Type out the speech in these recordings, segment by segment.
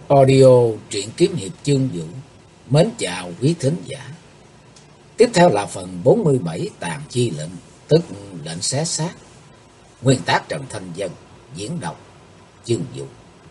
Audio truyện kiếm hiệp chương vũ. Mến chào quý thính giả. Tiếp theo là phần 47 tàn chi lệnh, tức lệnh xé xác. Nguyên tác Trần Thanh Dân, diễn đọc chương vũ.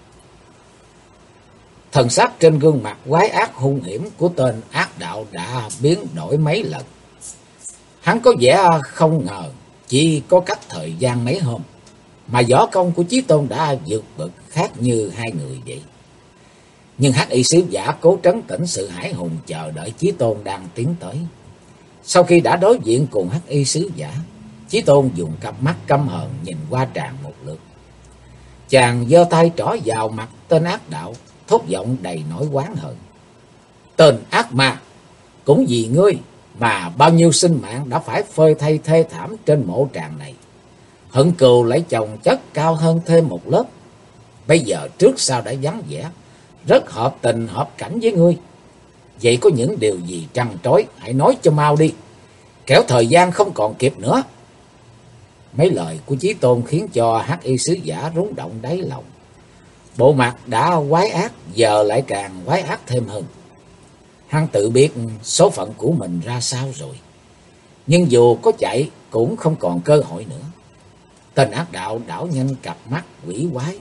Thần sắc trên gương mặt quái ác hung hiểm của tên ác đạo đã biến đổi mấy lần. Hắn có vẻ không ngờ chỉ có cách thời gian mấy hôm mà võ công của Chí Tôn đã vượt bậc khác như hai người vậy. Nhưng Hắc Y sứ giả cố trấn tĩnh sự hải hùng chờ đợi Chí Tôn đang tiến tới. Sau khi đã đối diện cùng Hắc Y sứ giả, Chí Tôn dùng cặp mắt căm hờn nhìn qua tràng một lượt. Chàng giơ tay trỏ vào mặt tên ác đạo, thốt giọng đầy nỗi oán hận. Tên ác ma, cũng vì ngươi mà bao nhiêu sinh mạng đã phải phơi thay thê thảm trên mộ tràng này. Hận cừu lấy chồng chất cao hơn thêm một lớp. Bây giờ trước sau đã vắng vẻ, rất hợp tình hợp cảnh với ngươi. Vậy có những điều gì trăn trối, hãy nói cho mau đi, kẻo thời gian không còn kịp nữa. Mấy lời của Chí Tôn khiến cho Hắc Y sứ giả rúng động đáy lòng. Bộ mặt đã quái ác, giờ lại càng quái ác thêm hơn. Hắn tự biết số phận của mình ra sao rồi, nhưng dù có chạy cũng không còn cơ hội nữa. Tên ác đạo đảo nhanh cặp mắt quỷ quái,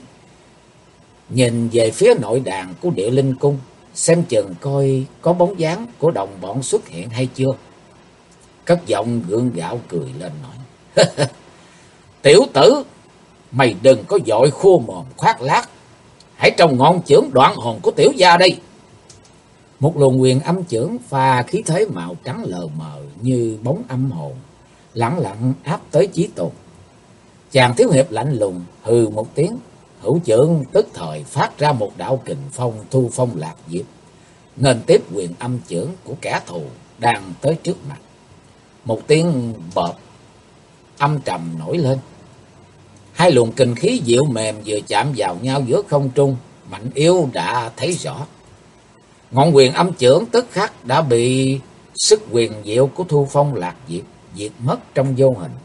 nhìn về phía nội đàn của Địa Linh Cung, xem chừng coi có bóng dáng của đồng bọn xuất hiện hay chưa. Cất giọng gượng gạo cười lên nói: Tiểu tử, mày đừng có vội khua mồm khoác lác, hãy trông ngọn chưởng đoạn hồn của tiểu gia đây. Một luồng huyền âm chưởng pha khí thế màu trắng lờ mờ như bóng âm hồn, lẳng lặng áp tới Chí Tôn. Chàng thiếu hiệp lạnh lùng hừ một tiếng, hữu chưởng tức thời phát ra một đạo kình phong thu phong lạc diệp, nên tiếp huyền âm chưởng của kẻ thù đang tới trước mặt. Một tiếng bợp âm trầm nổi lên. Hai luồng kình khí dịu mềm vừa chạm vào nhau giữa không trung, mạnh yếu đã thấy rõ. Ngọn huyền âm chưởng tức khắc đã bị sức huyền diệu của thu phong lạc diệp diệt mất trong vô hình.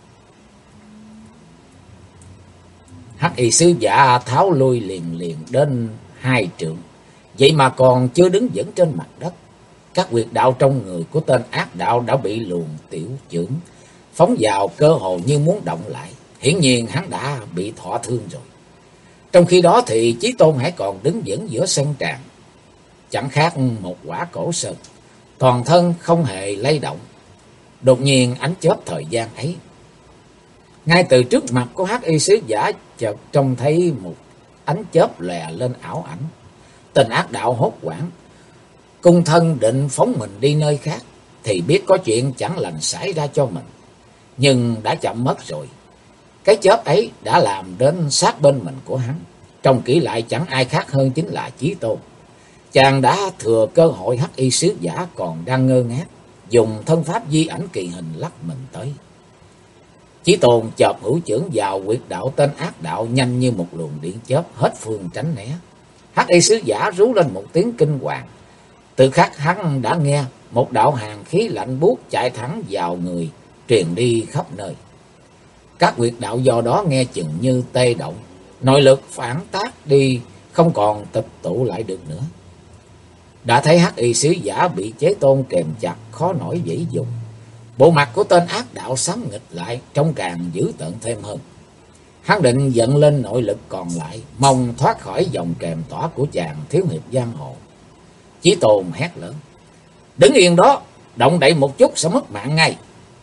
Hắc Y sứ giả tháo lui liền liền đến 2 trượng, vậy mà còn chưa đứng vững trên mặt đất. Các huyệt đạo trong người của tên ác đạo đã bị luồng tiểu chưởng phóng vào, cơ hồ như muốn động lại. Hiển nhiên hắn đã bị thọ thương rồi. Trong khi đó thì Chí Tôn hãy còn đứng vững giữa sân tràng, chẳng khác một quả cổ sơn, toàn thân không hề lay động. Đột nhiên ánh chớp thời gian ấy, ngay từ trước mặt của Hắc Y sứ giả chợt trông thấy một ánh chớp lè lên ảo ảnh. Tên ác đạo hốt hoảng, cung thân định phóng mình đi nơi khác, thì biết có chuyện chẳng lành xảy ra cho mình, nhưng đã chậm mất rồi. Cái chớp ấy đã làm đến sát bên mình của hắn. Trông kỹ lại chẳng ai khác hơn chính là Chí Tôn. Chàng đã thừa cơ hội Hắc Y sứ giả còn đang ngơ ngác, dùng thân pháp di ảnh kỳ hình lắc mình tới. Chí Tôn chợp hữu chưởng vào huyệt đạo tên ác đạo, nhanh như một luồng điện chớp hết phương tránh né. Hắc Y sứ giả rú lên một tiếng kinh hoàng. Từ khắc hắn đã nghe một đạo hàn khí lạnh buốt chạy thẳng vào người, truyền đi khắp nơi. Các huyệt đạo do đó nghe chừng như tê động, nội lực phản tác đi, không còn tập tụ lại được nữa. Đã thấy Hắc Y sứ giả bị Chí Tôn kềm chặt, khó nổi dãy dùng. Bộ mặt của tên ác đạo xám nghịch lại, trông càng dữ tợn thêm hơn. Hắn định dẫn lên nội lực còn lại, mong thoát khỏi vòng kềm tỏa của chàng thiếu hiệp giang hồ. Chí Tôn hét lớn: Đứng yên đó, động đậy một chút sẽ mất mạng ngay.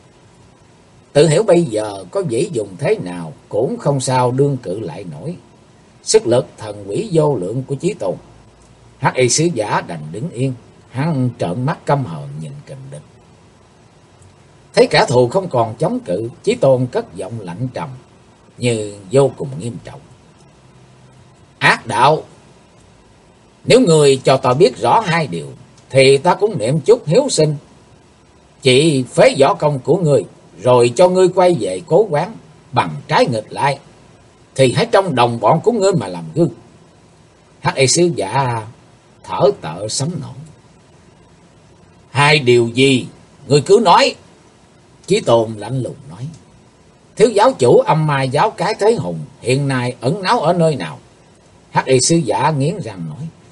Tự hiểu bây giờ có dễ dùng thế nào cũng không sao đương cự lại nổi sức lực thần quỷ vô lượng của Chí Tôn. Hắc Y sứ giả đành đứng yên, hắn trợn mắt căm hờn nhìn kình địch. Thấy kẻ thù không còn chống cự, Chí Tôn cất giọng lạnh trầm như vô cùng nghiêm trọng: Ác đạo, nếu người cho ta biết rõ 2 điều, thì ta cũng niệm chút hiếu sinh. Chỉ phế võ công của ngươi, rồi cho ngươi quay về cố quán. Bằng trái nghịch lại, thì hãy trong đồng bọn của ngươi mà làm gương. Hắc Y sứ giả thở tợ sấm nổ: 2 điều gì? Ngươi cứ nói. Chí Tôn lạnh lùng nói: Thiếu giáo chủ âm ma giáo cái Thế Hùng hiện nay ẩn náu ở nơi nào? Hắc Y sứ giả nghiến răng nói: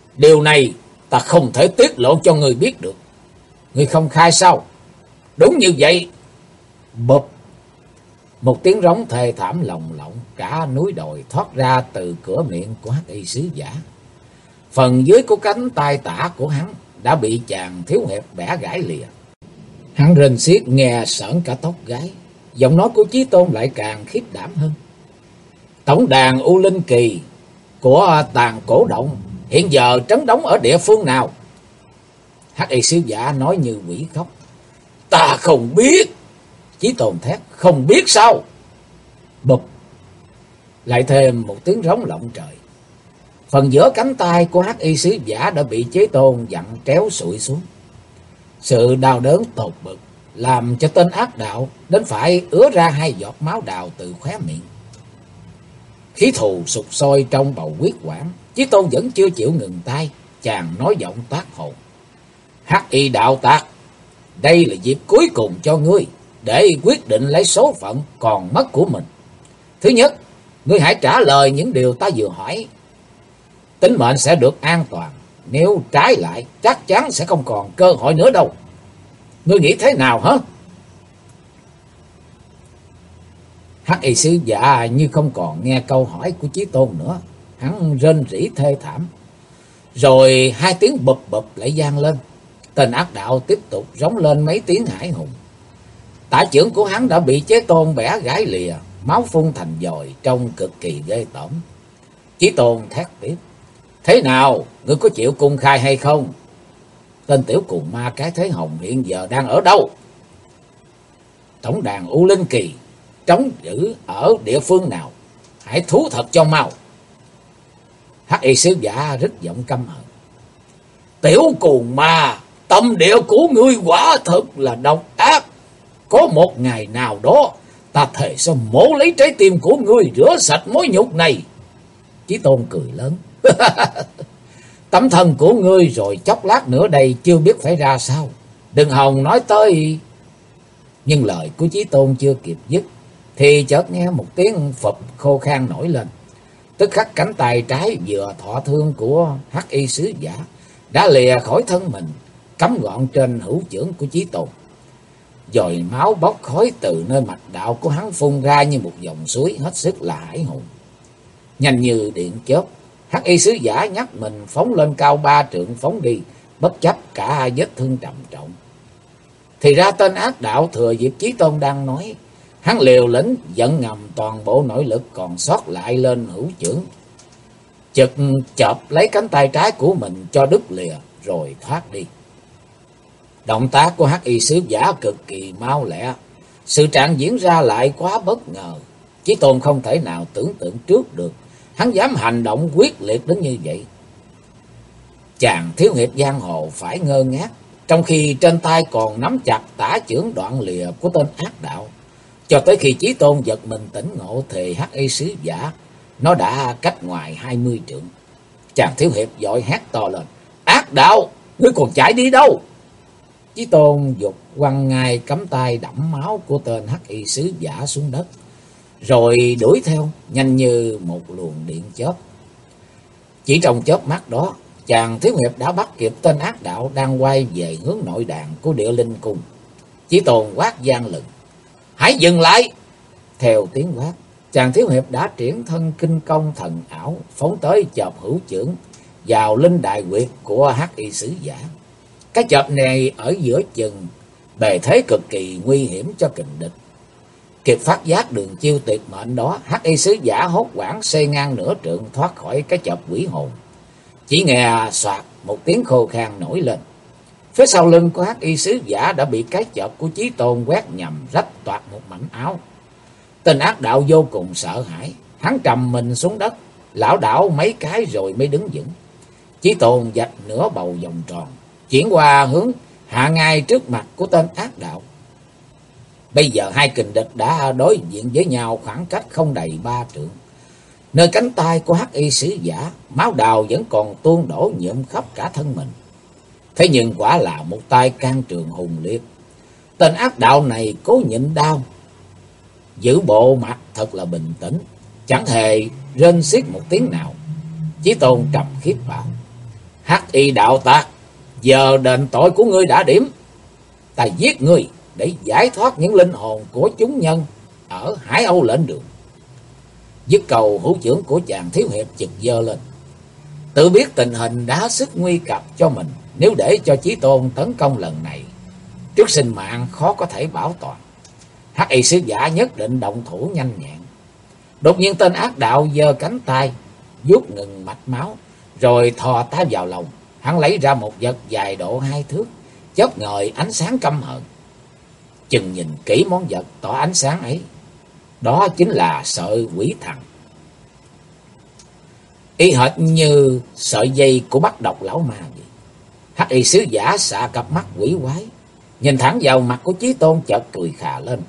Điều này ta không thể tiết lộ cho ngươi biết được. Ngươi không khai sao? Đúng như vậy. Bụp. Một tiếng rống thê thảm lồng lộng cả núi đồi thoát ra từ cửa miệng của hắc y sứ giả. Phần dưới của cánh tay tả của hắn đã bị chàng thiếu hiệp bẻ gãy lìa. Hắn rên xiết nghe sởn cả tóc gáy. Giọng nói của Chí Tôn lại càng khiếp đảm hơn. Tổng đàn U Linh Kỳ của Tàn Cổ Động hiện giờ trấn đóng ở địa phương nào? Hắc y sứ giả nói như quỷ khóc. Ta không biết. Chí Tôn thét. Không biết sao? Bụp. Lại thêm một tiếng rống lộng trời. Phần giữa cánh tay của hắc y sứ giả đã bị Chí Tôn vặn tréo sụi xuống. Sự đau đớn tột bực làm cho tên ác đạo đến phải ứa ra 2 giọt máu đào từ khóe miệng. Khí thù sục sôi trong bầu huyết quản. Chí Tôn vẫn chưa chịu ngừng tay. Chàng nói giọng toát hồn. Hắc y đạo tặc, đây là dịp cuối cùng cho ngươi để quyết định lấy số phận còn mất của mình. Thứ nhất, ngươi hãy trả lời những điều ta vừa hỏi. Tính mệnh sẽ được an toàn. Nếu trái lại, chắc chắn sẽ không còn cơ hội nữa đâu. Ngươi nghĩ thế nào hả? Hắc y sứ giả như không còn nghe câu hỏi của Chí Tôn nữa. Hắn rên rỉ thê thảm. Rồi 2 tiếng bụp bụp lại vang lên. Tên ác đạo tiếp tục rống lên mấy tiếng hải hùng. Tả chưởng của hắn đã bị Chí Tôn bẻ gãy lìa, máu phun thành dòi trông cực kỳ ghê tởm. Chí Tôn thét tiếp. Thế nào, ngươi có chịu cung khai hay không? Tên tiểu cù ma cái thế hồng hiện giờ đang ở đâu? Tổng đàn U Linh Kỳ trống giữ ở địa phương nào? Hãy thú thật cho mau. Hắc y sứ giả rít giọng căm hận. Tiểu cù ma, tâm địa của ngươi quả thật là độc ác. Có một ngày nào đó, ta thề sẽ mổ lấy trái tim của ngươi, rửa sạch mối nhục này. Chí Tôn cười lớn. Tấm thân của ngươi rồi chốc lát nữa đây chưa biết phải ra sao. Đừng hòng nói tới. Nhưng lời của Chí Tôn chưa kịp dứt thì chợt nghe một tiếng phập khô khan nổi lên. Tức khắc cánh tay trái vừa thọ thương của hắc y sứ giả đã lìa khỏi thân mình, cắm gọn trên hữu chưởng của Chí Tôn. Dòi máu bốc khói từ nơi mạch đạo của hắn phun ra như một dòng suối hết sức là hải hùng. Nhanh như điện chớp, hắc y sứ giả nhắc mình phóng lên cao 3 trượng phóng đi, bất chấp cả vết thương trầm trọng. Thì ra tên ác đạo thừa dịp Chí Tôn đang nói, hắn liều lĩnh dẫn ngầm toàn bộ nội lực còn sót lại lên hữu chưởng, chực chộp lấy cánh tay trái của mình cho đứt lìa rồi thoát đi. Động tác của hắc y sứ giả cực kỳ mau lẹ, sự trạng diễn ra lại quá bất ngờ. Chí Tôn không thể nào tưởng tượng trước được hắn dám hành động quyết liệt đến như vậy. Chàng thiếu hiệp giang hồ phải ngơ ngác, trong khi trên tay còn nắm chặt tả chưởng đoạn lìa của tên ác đạo. Cho tới khi Chí Tôn giật mình tỉnh ngộ thì hắc y sứ giả nó đã cách ngoài 20 trượng. Chàng thiếu hiệp vội hét to lên. Ác đạo, ngươi còn chạy đi đâu? Chí Tôn giục quăng ngay cắm tay đẫm máu của tên hắc y sứ giả xuống đất, rồi đuổi theo nhanh như một luồng điện chớp. Chỉ trong chớp mắt đó, chàng thiếu hiệp đã bắt kịp tên ác đạo đang quay về hướng nội đàn của Địa Linh Cung. Chí Tôn quát vang lừng. Hãy dừng lại! Theo tiếng quát, chàng thiếu hiệp đã triển thân kinh công thần ảo, phóng tới chộp hữu chưởng vào linh đại quyệt của hắc y sứ giả. Cái chộp này ở giữa chừng, bề thế cực kỳ nguy hiểm cho kình địch. Kịp phát giác đường chiêu tuyệt mệnh đó, hắc y sứ giả hốt hoảng xê ngang nửa trượng thoát khỏi cái chộp quỷ hồn. Chỉ nghe soạt một tiếng khô khan nổi lên. Phía sau lưng của hắc y sứ giả đã bị cái chộp của Chí Tôn quét nhằm rách toạc một mảnh áo. Tên ác đạo vô cùng sợ hãi, hắn trầm mình xuống đất, lảo đảo mấy cái rồi mới đứng vững. Chí Tôn vạch nửa bầu vòng tròn, chuyển qua hướng hạ ngay trước mặt của tên ác đạo. Bây giờ hai kình địch đã đối diện với nhau khoảng cách không đầy 3 trượng. Nơi cánh tay của hắc y sứ giả, máu đào vẫn còn tuôn đổ nhuộm khắp cả thân mình. Thế nhưng quả là một tay can trường hùng liệt. Tên ác đạo này cố nhịn đau, giữ bộ mặt thật là bình tĩnh, chẳng hề rên xiết một tiếng nào. Chí Tôn trầm khiếp bảo. Hắc y đạo tặc, giờ đền tội của ngươi đã điểm. Ta giết ngươi để giải thoát những linh hồn của chúng nhân ở Hải Âu lệnh đường. Dứt cầu, hữu trưởng của chàng thiếu hiệp chực giơ lên. Tự biết tình hình đã sức nguy cập cho mình, nếu để cho Chí Tôn tấn công lần này, trước sinh mạng khó có thể bảo toàn. Hắc y sứ giả nhất định động thủ nhanh nhẹn. Đột nhiên tên ác đạo giơ cánh tay vuốt ngừng mạch máu, rồi thò tay vào lòng. Hắn lấy ra một vật dài độ 2 thước, chớp ngời ánh sáng căm hận. Chừng nhìn kỹ món vật tỏ ánh sáng ấy, đó chính là sợi quỷ thần. Y hệt như sợi dây của bắt độc lão ma vậy. Hắc y sứ giả xạ cặp mắt quỷ quái, nhìn thẳng vào mặt của Chí Tôn, chợt cười khà lên.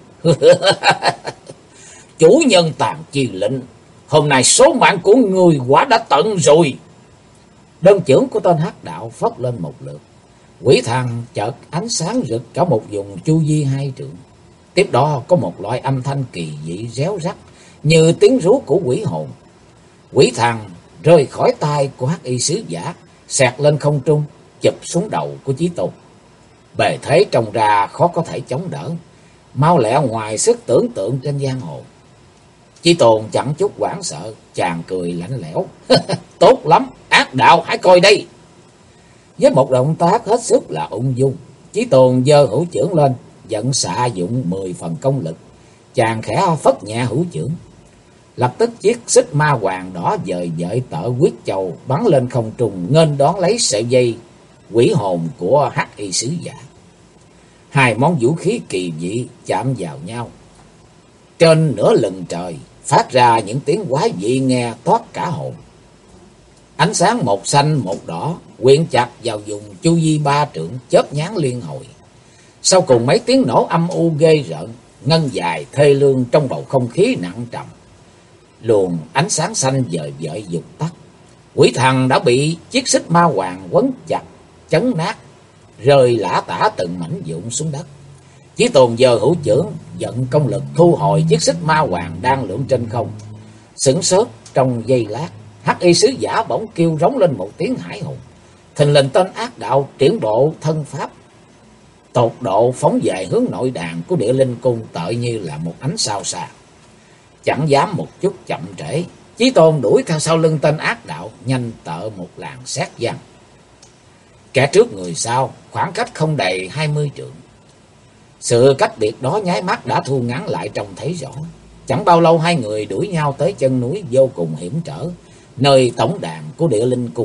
Chủ nhân tàn chi lệnh, hôm nay số mạng của người quả đã tận rồi. Đơn chưởng của tên hắc đạo phất lên một lượt, quỷ thần chợt ánh sáng rực cả một vùng chu vi 2 trượng. Tiếp đó có một loại âm thanh kỳ dị réo rắt như tiếng rú của quỷ hồn. Quỷ thần rơi khỏi tay của hắc y sứ giả, xẹt lên không trung, chụp xuống đầu của Chí Tôn. Bề thế trông ra khó có thể chống đỡ, mau lẹ ngoài sức tưởng tượng trên giang hồ. Chí Tôn chẳng chút hoảng sợ, chàng cười lạnh lẽo. Tốt lắm, ác đạo, hãy coi đây. Với một động tác hết sức là ung dung, Chí Tôn giơ hữu chưởng lên, dẫn xạ dụng 10 phần công lực. Chàng khẽ phất nhẹ hữu chưởng, lập tức chiếc xích ma hoàng đỏ dời dợi tở quyết châu bắn lên không trung, nghênh đón lấy sợi dây quỷ hồn của hắc y sứ giả. Hai món vũ khí kỳ dị chạm vào nhau, trên nửa lừng trời phát ra những tiếng quái dị nghe toát cả hồn. Ánh sáng một xanh một đỏ quyện chặt vào vùng chu vi 3 trượng, chớp nhoáng liên hồi. Sau cùng mấy tiếng nổ âm u ghê rợn, ngân dài thê lương trong bầu không khí nặng trầm. Luồng ánh sáng xanh dời dợi vụt tắt. Quỷ thần đã bị chiếc xích ma hoàng quấn chặt, chấn nát, rơi lả tả từng mảnh vụn xuống đất. Chí Tôn giơ hữu chưởng, vận công lực thu hồi chiếc xích ma hoàng đang lượn trên không. Sửng sốt trong giây lát, hắc y sứ giả bỗng kêu rống lên một tiếng hải hùng. Thình lình tên ác đạo triển bộ thân pháp tột độ phóng về hướng nội đàn của Địa Linh Cung, tợi như là một ánh sao xa. Chẳng dám một chút chậm trễ, Chí Tôn đuổi theo sau lưng tên ác đạo, nhanh tợ một làn sét văng. Kẻ trước người sau, khoảng cách không đầy 20 trượng. Sự cách biệt đó nháy mắt đã thu ngắn lại trông thấy rõ. Chẳng bao lâu hai người đuổi nhau tới chân núi vô cùng hiểm trở, nơi tổng đàn của Địa Linh Cung.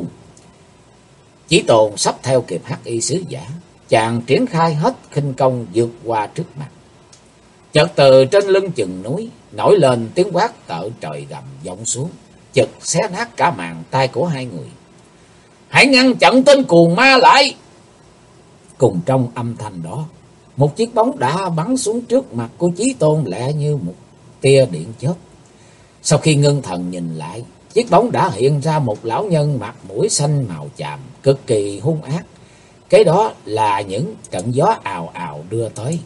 Chí Tôn sắp theo kịp hắc y sứ giả, chàng triển khai hết khinh công vượt qua trước mặt. Chợt từ trên lưng chừng núi nổi lên tiếng quát tợ trời gầm vọng xuống, chực xé nát cả màn tay của hai người. Hãy ngăn chặn tên cuồng ma lại! Cùng trong âm thanh đó, một chiếc bóng đã bắn xuống trước mặt của Chí Tôn lẹ như một tia điện chớp. Sau khi ngưng thần nhìn lại, chiếc bóng đã hiện ra một lão nhân mặt mũi xanh màu chàm, cực kỳ hung ác. Cái đó là những trận gió ào ào đưa tới.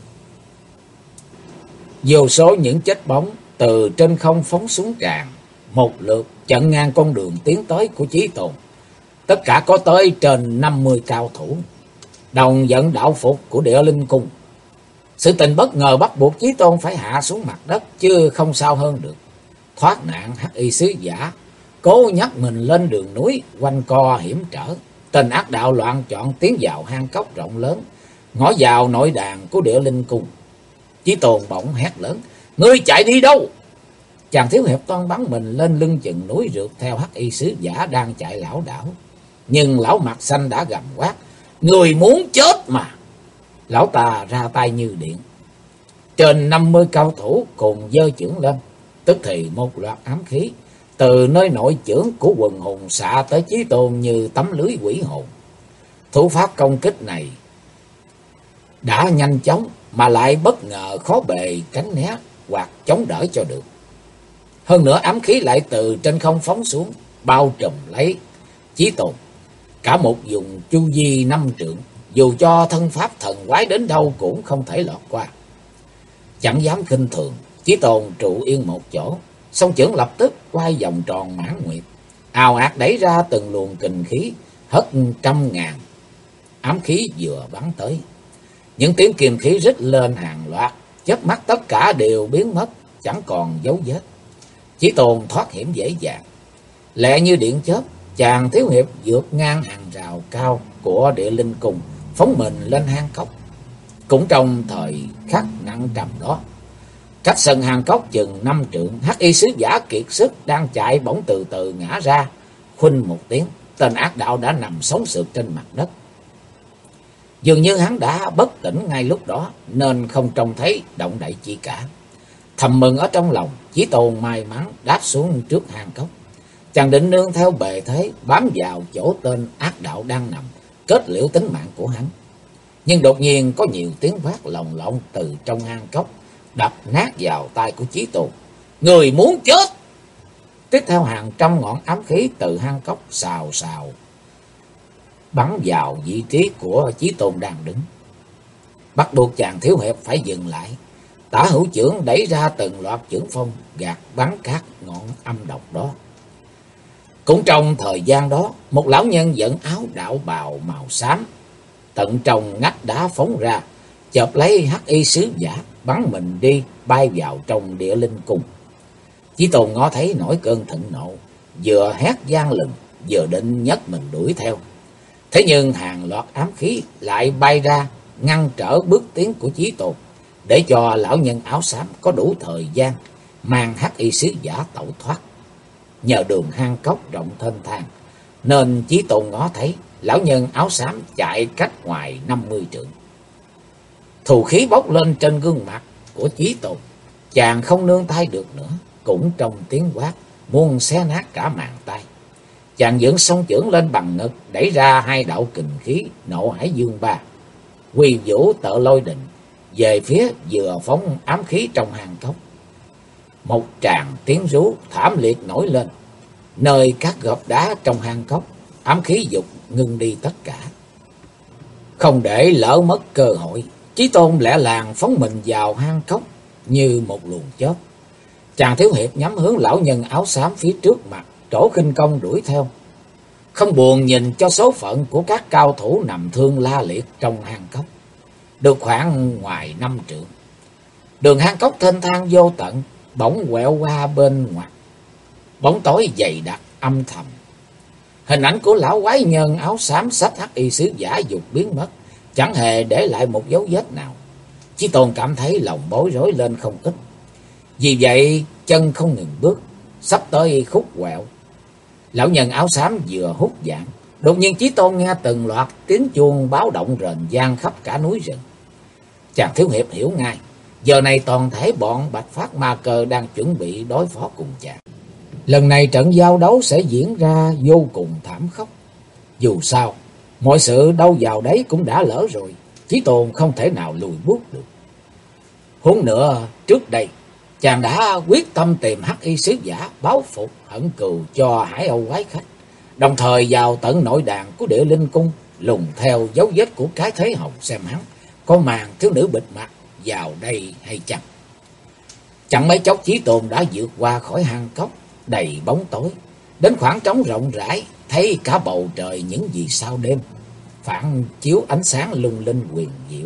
Vô số những chết bóng từ trên không phóng xuống tràn, một lượt chặn ngang con đường tiến tới của Chí Tôn. Tất cả có tới trên 50 cao thủ, đồng dẫn đạo phục của Địa Linh Cung. Sự tình bất ngờ bắt buộc Chí Tôn phải hạ xuống mặt đất, chứ không sao hơn được. Thoát nạn, hắc y sứ giả cố nhắc mình lên đường núi quanh co hiểm trở. Tên ác đạo loạn chọn tiến vào hang cốc rộng lớn, ngõ vào nội đàn của Địa Linh Cung. Chí Tôn bỗng hét lớn: Ngươi chạy đi đâu? Chàng thiếu hiệp toan bắn mình lên lưng chừng núi, rượt theo hắc y sứ giả đang chạy lảo đảo. Nhưng lão mặt xanh đã gầm quát: Người muốn chết mà! Lão ta ra tay như điện. Trên 50 cao thủ cùng giơ chưởng lên, tức thì một loạt ám khí từ nơi nội chưởng của quần hùng xạ tới Chí Tôn như tấm lưới quỷ hồn. Thủ pháp công kích này đã nhanh chóng mà lại bất ngờ khó bề tránh né hoặc chống đỡ cho được. Hơn nữa ám khí lại từ trên không phóng xuống, bao trùm lấy Chí Tôn cả một vùng chu vi 5 trượng, dù cho thân pháp thần quái đến đâu cũng không thể lọt qua. Chẳng dám khinh thường, Chí Tôn trụ yên một chỗ, song chưởng lập tức quay vòng tròn mãn nguyệt, ào ạt đẩy ra từng luồng kình khí, hất trăm ngàn ám khí vừa bắn tới. Những tiếng kim khí rít lên hàng loạt, chớp mắt tất cả đều biến mất, chẳng còn dấu vết. Chí Tôn thoát hiểm dễ dàng. Lẹ như điện chớp, chàng thiếu hiệp vượt ngang hàng rào cao của Địa Linh Cung, phóng mình lên hang cốc. Cũng trong thời khắc nặng trầm đó, cách sân hang cốc chừng 5 trượng, hắc y sứ giả kiệt sức đang chạy bỗng từ từ ngã ra. Khuynh một tiếng, tên ác đạo đã nằm sống sượt trên mặt đất. Dường như hắn đã bất tỉnh ngay lúc đó, nên không trông thấy động đậy chi cả. Thầm mừng ở trong lòng, Chí Tôn may mắn đáp xuống trước hang cốc. Chàng định nương theo bề thế, bám vào chỗ tên ác đạo đang nằm, kết liễu tính mạng của hắn. Nhưng đột nhiên có nhiều tiếng quát lồng lộng từ trong hang cốc, đập nát vào tai của Chí Tôn. Người muốn chết! Tiếp theo hàng trăm ngọn ám khí từ hang cốc xào xào bắn vào vị trí của Chí Tôn đang đứng. Bắt buộc chàng thiếu hiệp phải dừng lại. Tả hữu chưởng đẩy ra từng loạt chưởng phong, gạt bắn các ngọn âm độc đó. Cũng trong thời gian đó, một lão nhân dẫn áo đạo bào màu xám tận trong ngách đá phóng ra, chộp lấy hắc y sứ giả, bắn mình đi bay vào trong Địa Linh Cung. Chí Tôn ngó thấy nổi cơn thịnh nộ, vừa hét gian lừng, vừa định nhấc mình đuổi theo. Thế nhưng hàng loạt ám khí lại bay ra, ngăn trở bước tiến của Chí Tôn, để cho lão nhân áo xám có đủ thời gian mang hắc y sứ giả tẩu thoát. Nhờ đường hang cốc rộng thênh thang, nên Chí Tôn ngó thấy lão nhân áo xám chạy cách ngoài 50 trượng. Thù khí bốc lên trên gương mặt của Chí Tôn, chàng không nương tay được nữa, cũng trong tiếng quát muốn xé nát cả màng tay. Chàng dựng song chưởng lên bằng ngực, đẩy ra hai đạo kình khí nộ hải dương ba, quy vũ tợ lôi đình, về phía vừa phóng ám khí trong hang cốc. Một tràng tiếng rú thảm liệt nổi lên, nơi các gợp đá trong hang cốc, ám khí dục ngưng đi tất cả. Không để lỡ mất cơ hội, Chí Tôn lẹ làng phóng mình vào hang cốc như một luồng chớp. Chàng thiếu hiệp nhắm hướng lão nhân áo xám phía trước mặt, trổ khinh công đuổi theo, không buồn nhìn cho số phận của các cao thủ nằm thương la liệt trong hang cốc. Được khoảng ngoài 5 trượng, đường hang cốc thênh thang vô tận, bỗng quẹo qua bên ngoặt, bóng tối dày đặc âm thầm. Hình ảnh của lão quái nhân áo xám xách hắc y sứ giả dục biến mất, chẳng hề để lại một dấu vết nào. Chí Tôn cảm thấy lòng bối rối lên không ít. Vì vậy chân không ngừng bước, sắp tới khúc quẹo. Lão nhân áo xám vừa hút dạng, đột nhiên Chí Tôn nghe từng loạt tiếng chuông báo động rền vang khắp cả núi rừng. Chàng thiếu hiệp hiểu ngay, giờ này toàn thể bọn Bạch Phát Ma Cơ đang chuẩn bị đối phó cùng chàng. Lần này trận giao đấu sẽ diễn ra vô cùng thảm khốc. Dù sao, mọi sự đâu vào đấy cũng đã lỡ rồi, Chí Tôn không thể nào lùi bước được. Huống nữa, trước đây, chàng đã quyết tâm tìm hắc y sứ giả báo phục hận cừu cho Hải Âu quái khách, đồng thời vào tận nội đàn của Địa Linh Cung, lùng theo dấu vết của cái thế hồng xem hắn có màn thiếu nữ bịt mặt vào đây hay chăng. Chẳng mấy chốc Chí Tôn đã vượt qua khỏi hang cốc đầy bóng tối, đến khoảng trống rộng rãi, thấy cả bầu trời những vì sao đêm phản chiếu ánh sáng lung linh huyền diệu.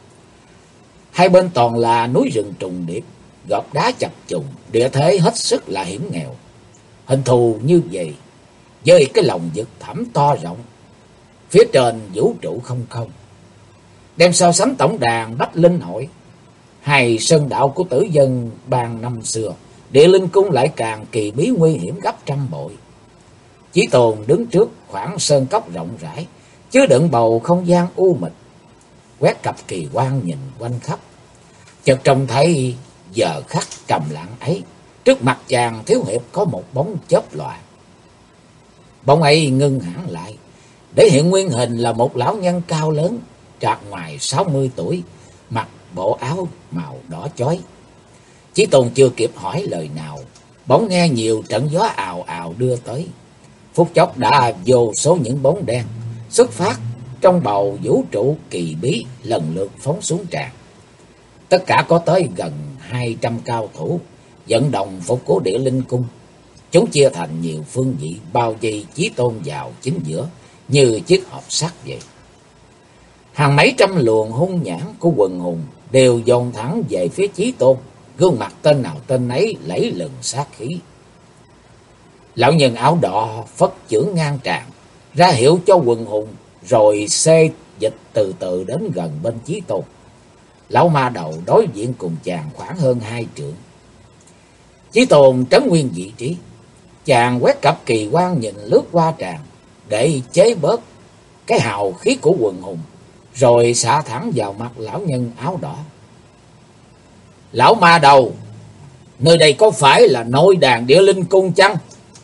Hai bên toàn là núi rừng trùng điệp, gợp đá chập trùng, địa thế hết sức là hiểm nghèo. Hình thù như vậy, với cái lòng vực thẳm to rộng, phía trên vũ trụ không không, đem so sánh tổng đàn Bách Linh Hội hay sơn đạo của tử dân bàn năm xưa, Địa Linh Cung lại càng kỳ bí nguy hiểm gấp trăm bội. Chí Tôn đứng trước khoảng sơn cốc rộng rãi, chứa đựng bầu không gian u mịch, quét cặp kỳ quan nhìn quanh khắp. Chợt trông thấy giờ khắc trầm lặng ấy, trước mặt chàng thiếu hiệp có một bóng chớp lòa. Bóng ấy ngưng hẳn lại, để hiện nguyên hình là một lão nhân cao lớn, trạc ngoài 60 tuổi, mặc bộ áo màu đỏ chói. Chí Tôn chưa kịp hỏi lời nào, bỗng nghe nhiều trận gió ào ào đưa tới. Phút chốc đã vô số những bóng đen xuất phát trong bầu vũ trụ kỳ bí, lần lượt phóng xuống tràn. Tất cả có tới gần 200 cao thủ dẫn đồng phục của Địa Linh Cung. Chúng chia thành nhiều phương vị, bao vây Chí Tôn vào chính giữa, như chiếc hộp sắt vậy. Hàng mấy trăm luồng hung nhãn của quần hùng đều dồn thẳng về phía Chí Tôn, gương mặt tên nào tên nấy lẫy lừng sát khí. Lão nhân áo đỏ phất chưởng ngang tràn, ra hiệu cho quần hùng, rồi xê dịch từ từ đến gần bên Chí Tôn. Lão ma đầu đối diện cùng chàng khoảng hơn 2 trượng. Chí Tôn trấn nguyên vị trí, chàng quét cặp kỳ quan nhìn lướt qua tràng để chế bớt cái hào khí của quần hùng, rồi xả thẳng vào mặt lão nhân áo đỏ. Lão ma đầu, nơi đây có phải là nội đàn Địa Linh Cung chăng?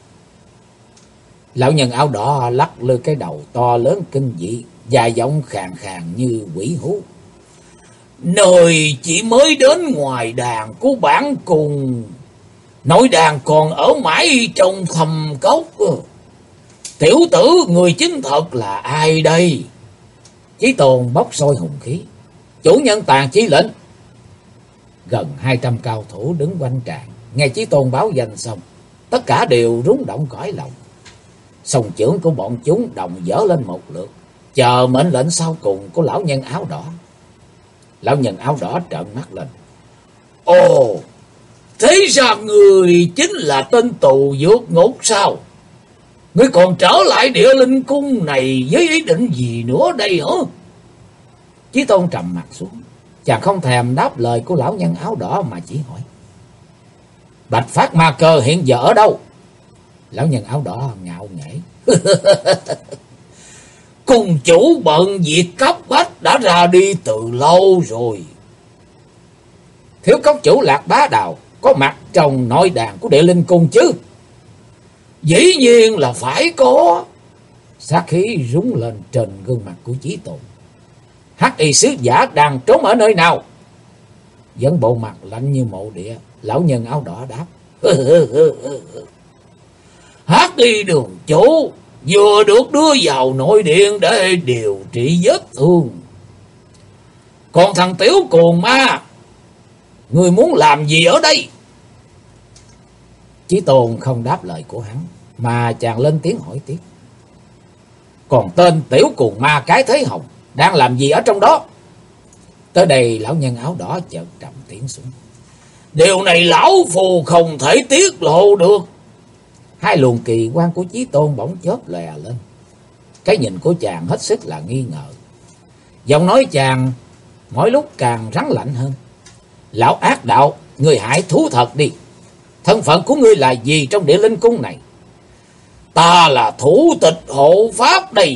Lão nhân áo đỏ lắc lư cái đầu to lớn kinh dị, và giọng khàn khàn như quỷ hú. Nơi chỉ mới đến ngoài đàn của bản cùng, nội đàn còn ở mãi trong thầm cốc. Tiểu tử người chính thật là ai đây? Chí Tôn bốc sôi hùng khí. Chủ nhân Tàn Chí lệnh. Gần 200 cao thủ đứng quanh tràng, nghe Chí Tôn báo danh xong, tất cả đều rúng động cõi lòng. Song chưởng của bọn chúng đồng dở lên một lượt, chờ mệnh lệnh sau cùng của lão nhân áo đỏ. Lão nhân áo đỏ trợn mắt lên. Ồ, thế ra người chính là tên tù vượt ngục sao? Ngươi còn trở lại Địa Linh Cung này với ý định gì nữa đây hả? Chí Tôn trầm mặt xuống, chàng không thèm đáp lời của lão nhân áo đỏ mà chỉ hỏi. Bạch Phát Ma Cơ hiện giờ ở đâu? Lão nhân áo đỏ ngạo nghễ. Cùng chủ bận việc cấp bách đã ra đi từ lâu rồi. Thiếu cốc chủ Lạc Bá Đào có mặt trong nội đàn của Địa Linh Cung chứ? Dĩ nhiên là phải có. Sát khí rúng lên trên gương mặt của Chí Tôn. Hắc y sứ giả đang trốn ở nơi nào? Vẫn bộ mặt lạnh như mộ địa, lão nhân áo đỏ đáp. Hắc y đường chủ vừa được đưa vào nội điện để điều trị vết thương. Còn thằng tiểu cuồng ma, người muốn làm gì ở đây? Chí Tôn không đáp lời của hắn, mà chàng lên tiếng hỏi tiếp. Còn tên tiểu cuồng ma cái thế hồng đang làm gì ở trong đó? Tới đây lão nhân áo đỏ chợt trầm tiếng xuống. Điều này lão phù không thể tiết lộ được. Hai luồng kỳ quan của Chí Tôn bỗng chớp lòe lên. Cái nhìn của chàng hết sức là nghi ngờ. Giọng nói chàng mỗi lúc càng rắn lạnh hơn. Lão ác đạo, người hại thú thật đi. Thân phận của ngươi là gì trong Địa Linh Cung này? Ta là thủ tịch hộ pháp đây.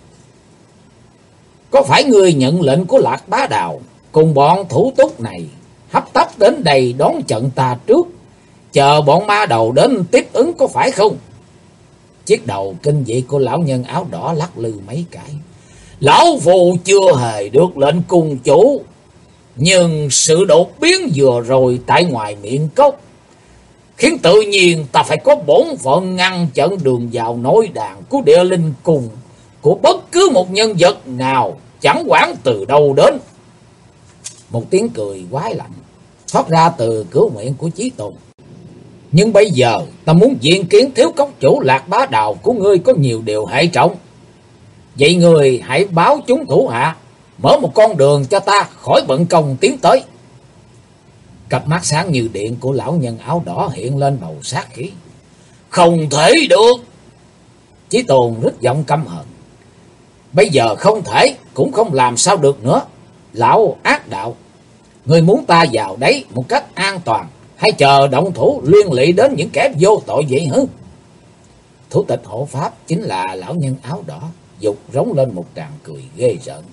Có phải ngươi nhận lệnh của Lạc Bá Đào cùng bọn thủ túc này hấp tấp đến đây đón trận ta trước, chờ bọn ma đầu đến tiếp ứng có phải không? Chiếc đầu kinh dị của lão nhân áo đỏ lắc lư mấy cái. Lão phù chưa hề được lệnh cùng chủ, nhưng sự đột biến vừa rồi tại ngoài miệng cốc khiến tự nhiên ta phải có bổn phận ngăn chặn đường vào nội đàn của Địa Linh Cung của bất cứ một nhân vật nào, chẳng quản từ đâu đến. Một tiếng cười quái lạnh thoát ra từ cửa miệng của Chí Tôn. Nhưng bây giờ ta muốn diện kiến thiếu cốc chủ Lạc Bá Đào của ngươi có nhiều điều hệ trọng. Vậy người hãy báo chúng thủ hạ mở một con đường cho ta khỏi bận công tiến tới. Cặp mắt sáng như điện của lão nhân áo đỏ hiện lên bầu sát khí. Không thể được. Chí Tôn rít giọng căm hờn. Bây giờ không thể cũng không làm sao được nữa. Lão ác đạo, người muốn ta vào đấy một cách an toàn, hay chờ động thủ liên lụy đến những kẻ vô tội vậy hứ? Thủ tịch hộ pháp chính là lão nhân áo đỏ, dục rống lên một tràng cười ghê rợn.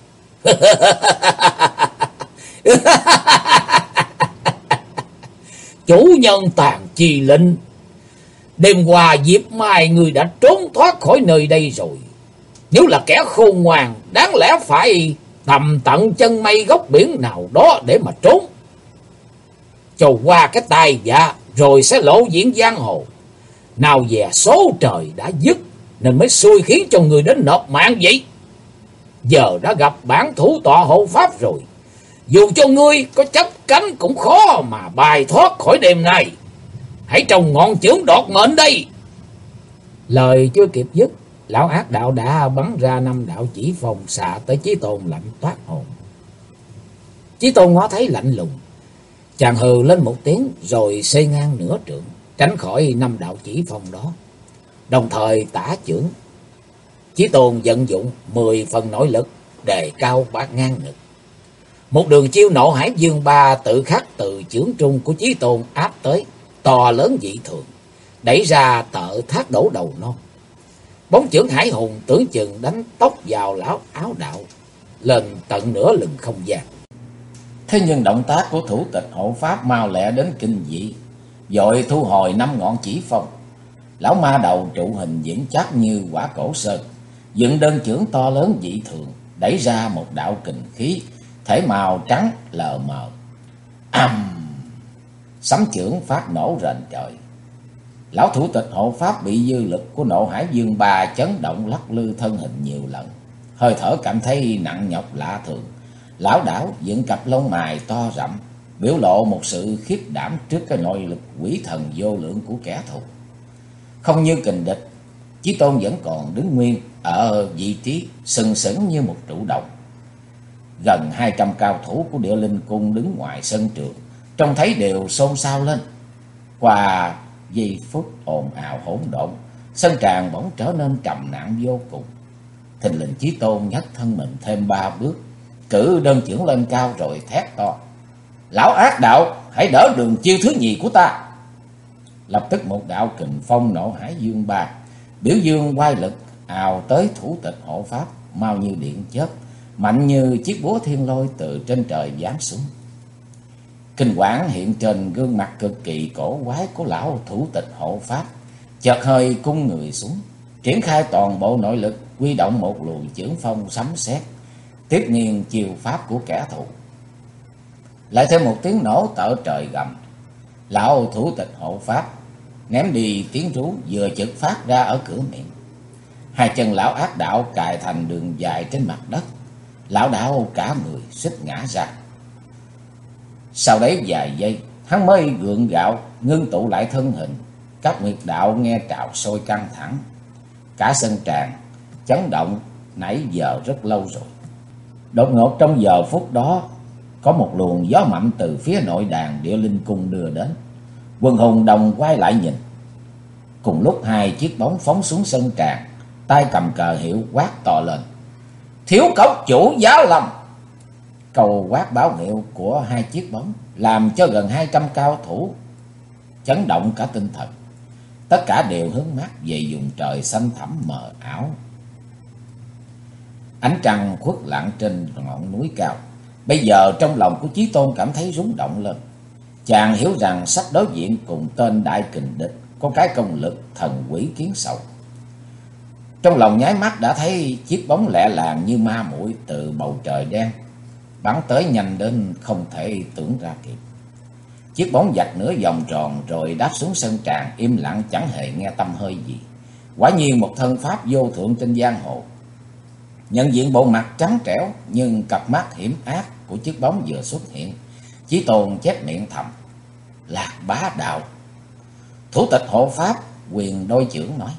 Chủ nhân Tàn Chi lệnh, đêm qua Diệp Mai người đã trốn thoát khỏi nơi đây rồi. Nếu là kẻ khôn ngoan, đáng lẽ phải tầm tận chân mây góc biển nào đó để mà trốn, cho qua cái tai dạ rồi sẽ lộ diễn giang hồ. Nào dè số trời đã dứt nên mới xui khiến cho người đến nộp mạng vậy. Giờ đã gặp bản thủ tọa hộ pháp rồi, dù cho ngươi có chấp cánh cũng khó mà bài thoát khỏi đêm nay. Hãy trồng ngọn chưởng đọt mệnh đây. Lời chưa kịp dứt Lão ác đạo đã bắn ra 5 đạo chỉ phong xạ tới Chí Tôn lạnh toát hồn. Chí Tôn ngó thấy lạnh lùng, chàng hừ lên một tiếng rồi xây ngang nửa trượng, tránh khỏi 5 đạo chỉ phong đó. Đồng thời tả chưởng, Chí Tôn vận dụng 10 phần nội lực, đề cao bát ngang ngực. Một đường chiêu Nộ Hải Dương Ba tự khắc từ chưởng trung của Chí Tôn áp tới, to lớn dị thường, đẩy ra tợ thác đổ đầu non. Bóng chưởng Hải Hùng tưởng chừng đánh tóc vào lão áo đạo, lên tận nửa lừng không gian. Thế nhưng động tác của thủ tịch hộ pháp mau lẹ đến kinh dị, vội thu hồi 5 ngọn chỉ phong. Lão ma đầu trụ hình vững chắc như quả cổ sơn, dựng đơn chưởng to lớn dị thường, đẩy ra một đạo kình khí, thể màu trắng lờ mờ. Sấm chưởng phát nổ rền trời. Lão thủ tịch hộ pháp bị dư lực của Nộ Hải Dương Ba chấn động lắc lư thân hình nhiều lần, hơi thở cảm thấy nặng nhọc lạ thường. Lão đảo dựng cặp lông mày to rậm, biểu lộ một sự khiếp đảm trước cái nội lực quỷ thần vô lượng của kẻ thù. Không như kình địch, Chí Tôn vẫn còn đứng nguyên ở vị trí sừng sững như một trụ đồng. Gần 200 cao thủ của Địa Linh Cung đứng ngoài sân trường, trông thấy đều xôn xao lên. Qua giây phút ồn ào hỗn độn, sân tràng bỗng trở nên trầm lặng vô cùng. Thình lình Chí Tôn nhấc thân mình thêm 3 bước, cử đơn chưởng lên cao rồi thét to: "Lão ác đạo, hãy đỡ đường chiêu thứ nhì của ta!" Lập tức một đạo kình phong Nộ Hải Dương Ba biểu dương oai lực ào tới thủ tịch hộ pháp, mau như điện chớp, mạnh như chiếc búa thiên lôi từ trên trời giáng xuống. Kinh quản hiện trên gương mặt cực kỳ cổ quái của lão thủ tịch hộ pháp, chợt hơi cung người xuống, triển khai toàn bộ nội lực, huy động một luồng chưởng phong sấm sét, tiếp nghiêng chiêu pháp của kẻ thù. Lại thêm một tiếng nổ tợ trời gầm, lão thủ tịch hộ pháp ném đi tiếng rú vừa chợt phát ra ở cửa miệng. Hai chân lão ác đạo cài thành đường dài trên mặt đất, lão đạo cả người suýt ngã ra. Sau đấy vài giây, hắn mới gượng gạo ngưng tụ lại thân hình. Các huyệt đạo nghe trào sôi căng thẳng, cả sân tràng chấn động nãy giờ rất lâu rồi. Đột ngột trong giờ phút đó, có một luồng gió mạnh từ phía nội đàn Địa Linh Cung đưa đến. Quần hùng đồng quay lại nhìn. Cùng lúc 2 chiếc bóng phóng xuống sân tràng, tay cầm cờ hiệu quát to lên: "Thiếu cốc chủ Giá Lâm!" Câu quát báo hiệu của 2 chiếc bóng làm cho gần 200 cao thủ chấn động cả tinh thần. Tất cả đều hướng mắt về vùng trời xanh thẳm mờ ảo. Ánh trăng khuất lặng trên ngọn núi cao. Bây giờ trong lòng của Chí Tôn cảm thấy rúng động lên. Chàng hiểu rằng sắp đối diện cùng tên đại kình địch có cái công lực thần quỷ kiến sầu. Trong lòng nháy mắt đã thấy chiếc bóng lẹ làng như ma muội từ bầu trời đen bắn tới nhanh đến không thể tưởng ra kịp. Chiếc bóng vạch nửa vòng tròn rồi đáp xuống sân tràng im lặng, chẳng hề nghe tăm hơi gì. Quả nhiên một thân pháp vô thượng trên giang hồ. Nhận diện bộ mặt trắng trẻo nhưng cặp mắt hiểm ác của chiếc bóng vừa xuất hiện, Chí Tôn chép miệng thầm: "Lạc Bá Đạo." Thủ tịch hộ pháp quyền đôi chưởng nói: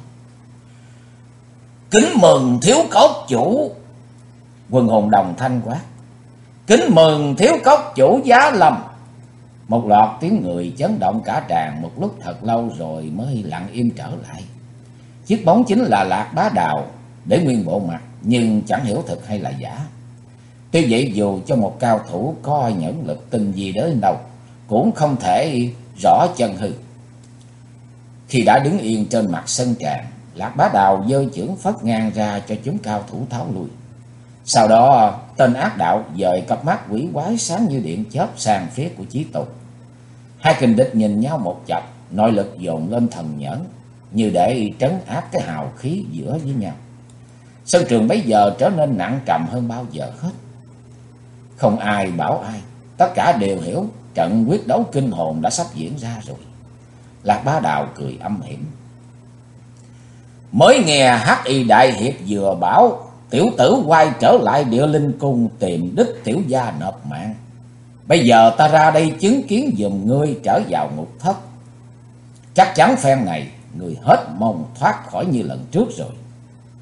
"Kính mừng thiếu cốc chủ." Quần hùng đồng thanh quát: "Kính mừng thiếu cốc chủ Giá Lâm." Một loạt tiếng người chấn động cả tràng một lúc thật lâu rồi mới lặng im trở lại. Chiếc bóng chính là Lạc Bá Đạo, để nguyên bộ mặt nhưng chẳng hiểu thật hay là giả. Tuy vậy dù cho một cao thủ có nhẫn lực tinh gì đến đâu cũng không thể rõ chân hư. Khi đã đứng yên trên mặt sân tràng, Lạc Bá Đạo giơ chưởng phất ngang ra cho chúng cao thủ tháo lui. Sau đó tên ác đạo dời cặp mắt quỷ quái sáng như điện chớp sang phía của Chí Tôn. Hai kình địch nhìn nhau một chập, nội lực dồn lên thần nhẫn, như để trấn áp cái hào khí giữa với nhau. Sân trường bấy giờ trở nên nặng trầm hơn bao giờ hết. Không ai bảo ai, tất cả đều hiểu trận quyết đấu kinh hồn đã sắp diễn ra rồi. Lạc Bá Đạo cười âm hiểm: "Mới nghe Hắc Y đại hiệp vừa bảo tiểu tử quay trở lại Địa Linh Cung tìm đích tiểu gia nộp mạng. Bây giờ ta ra đây chứng kiến giùm ngươi trở vào ngục thất. Chắc chắn phen này ngươi hết mong thoát khỏi như lần trước rồi."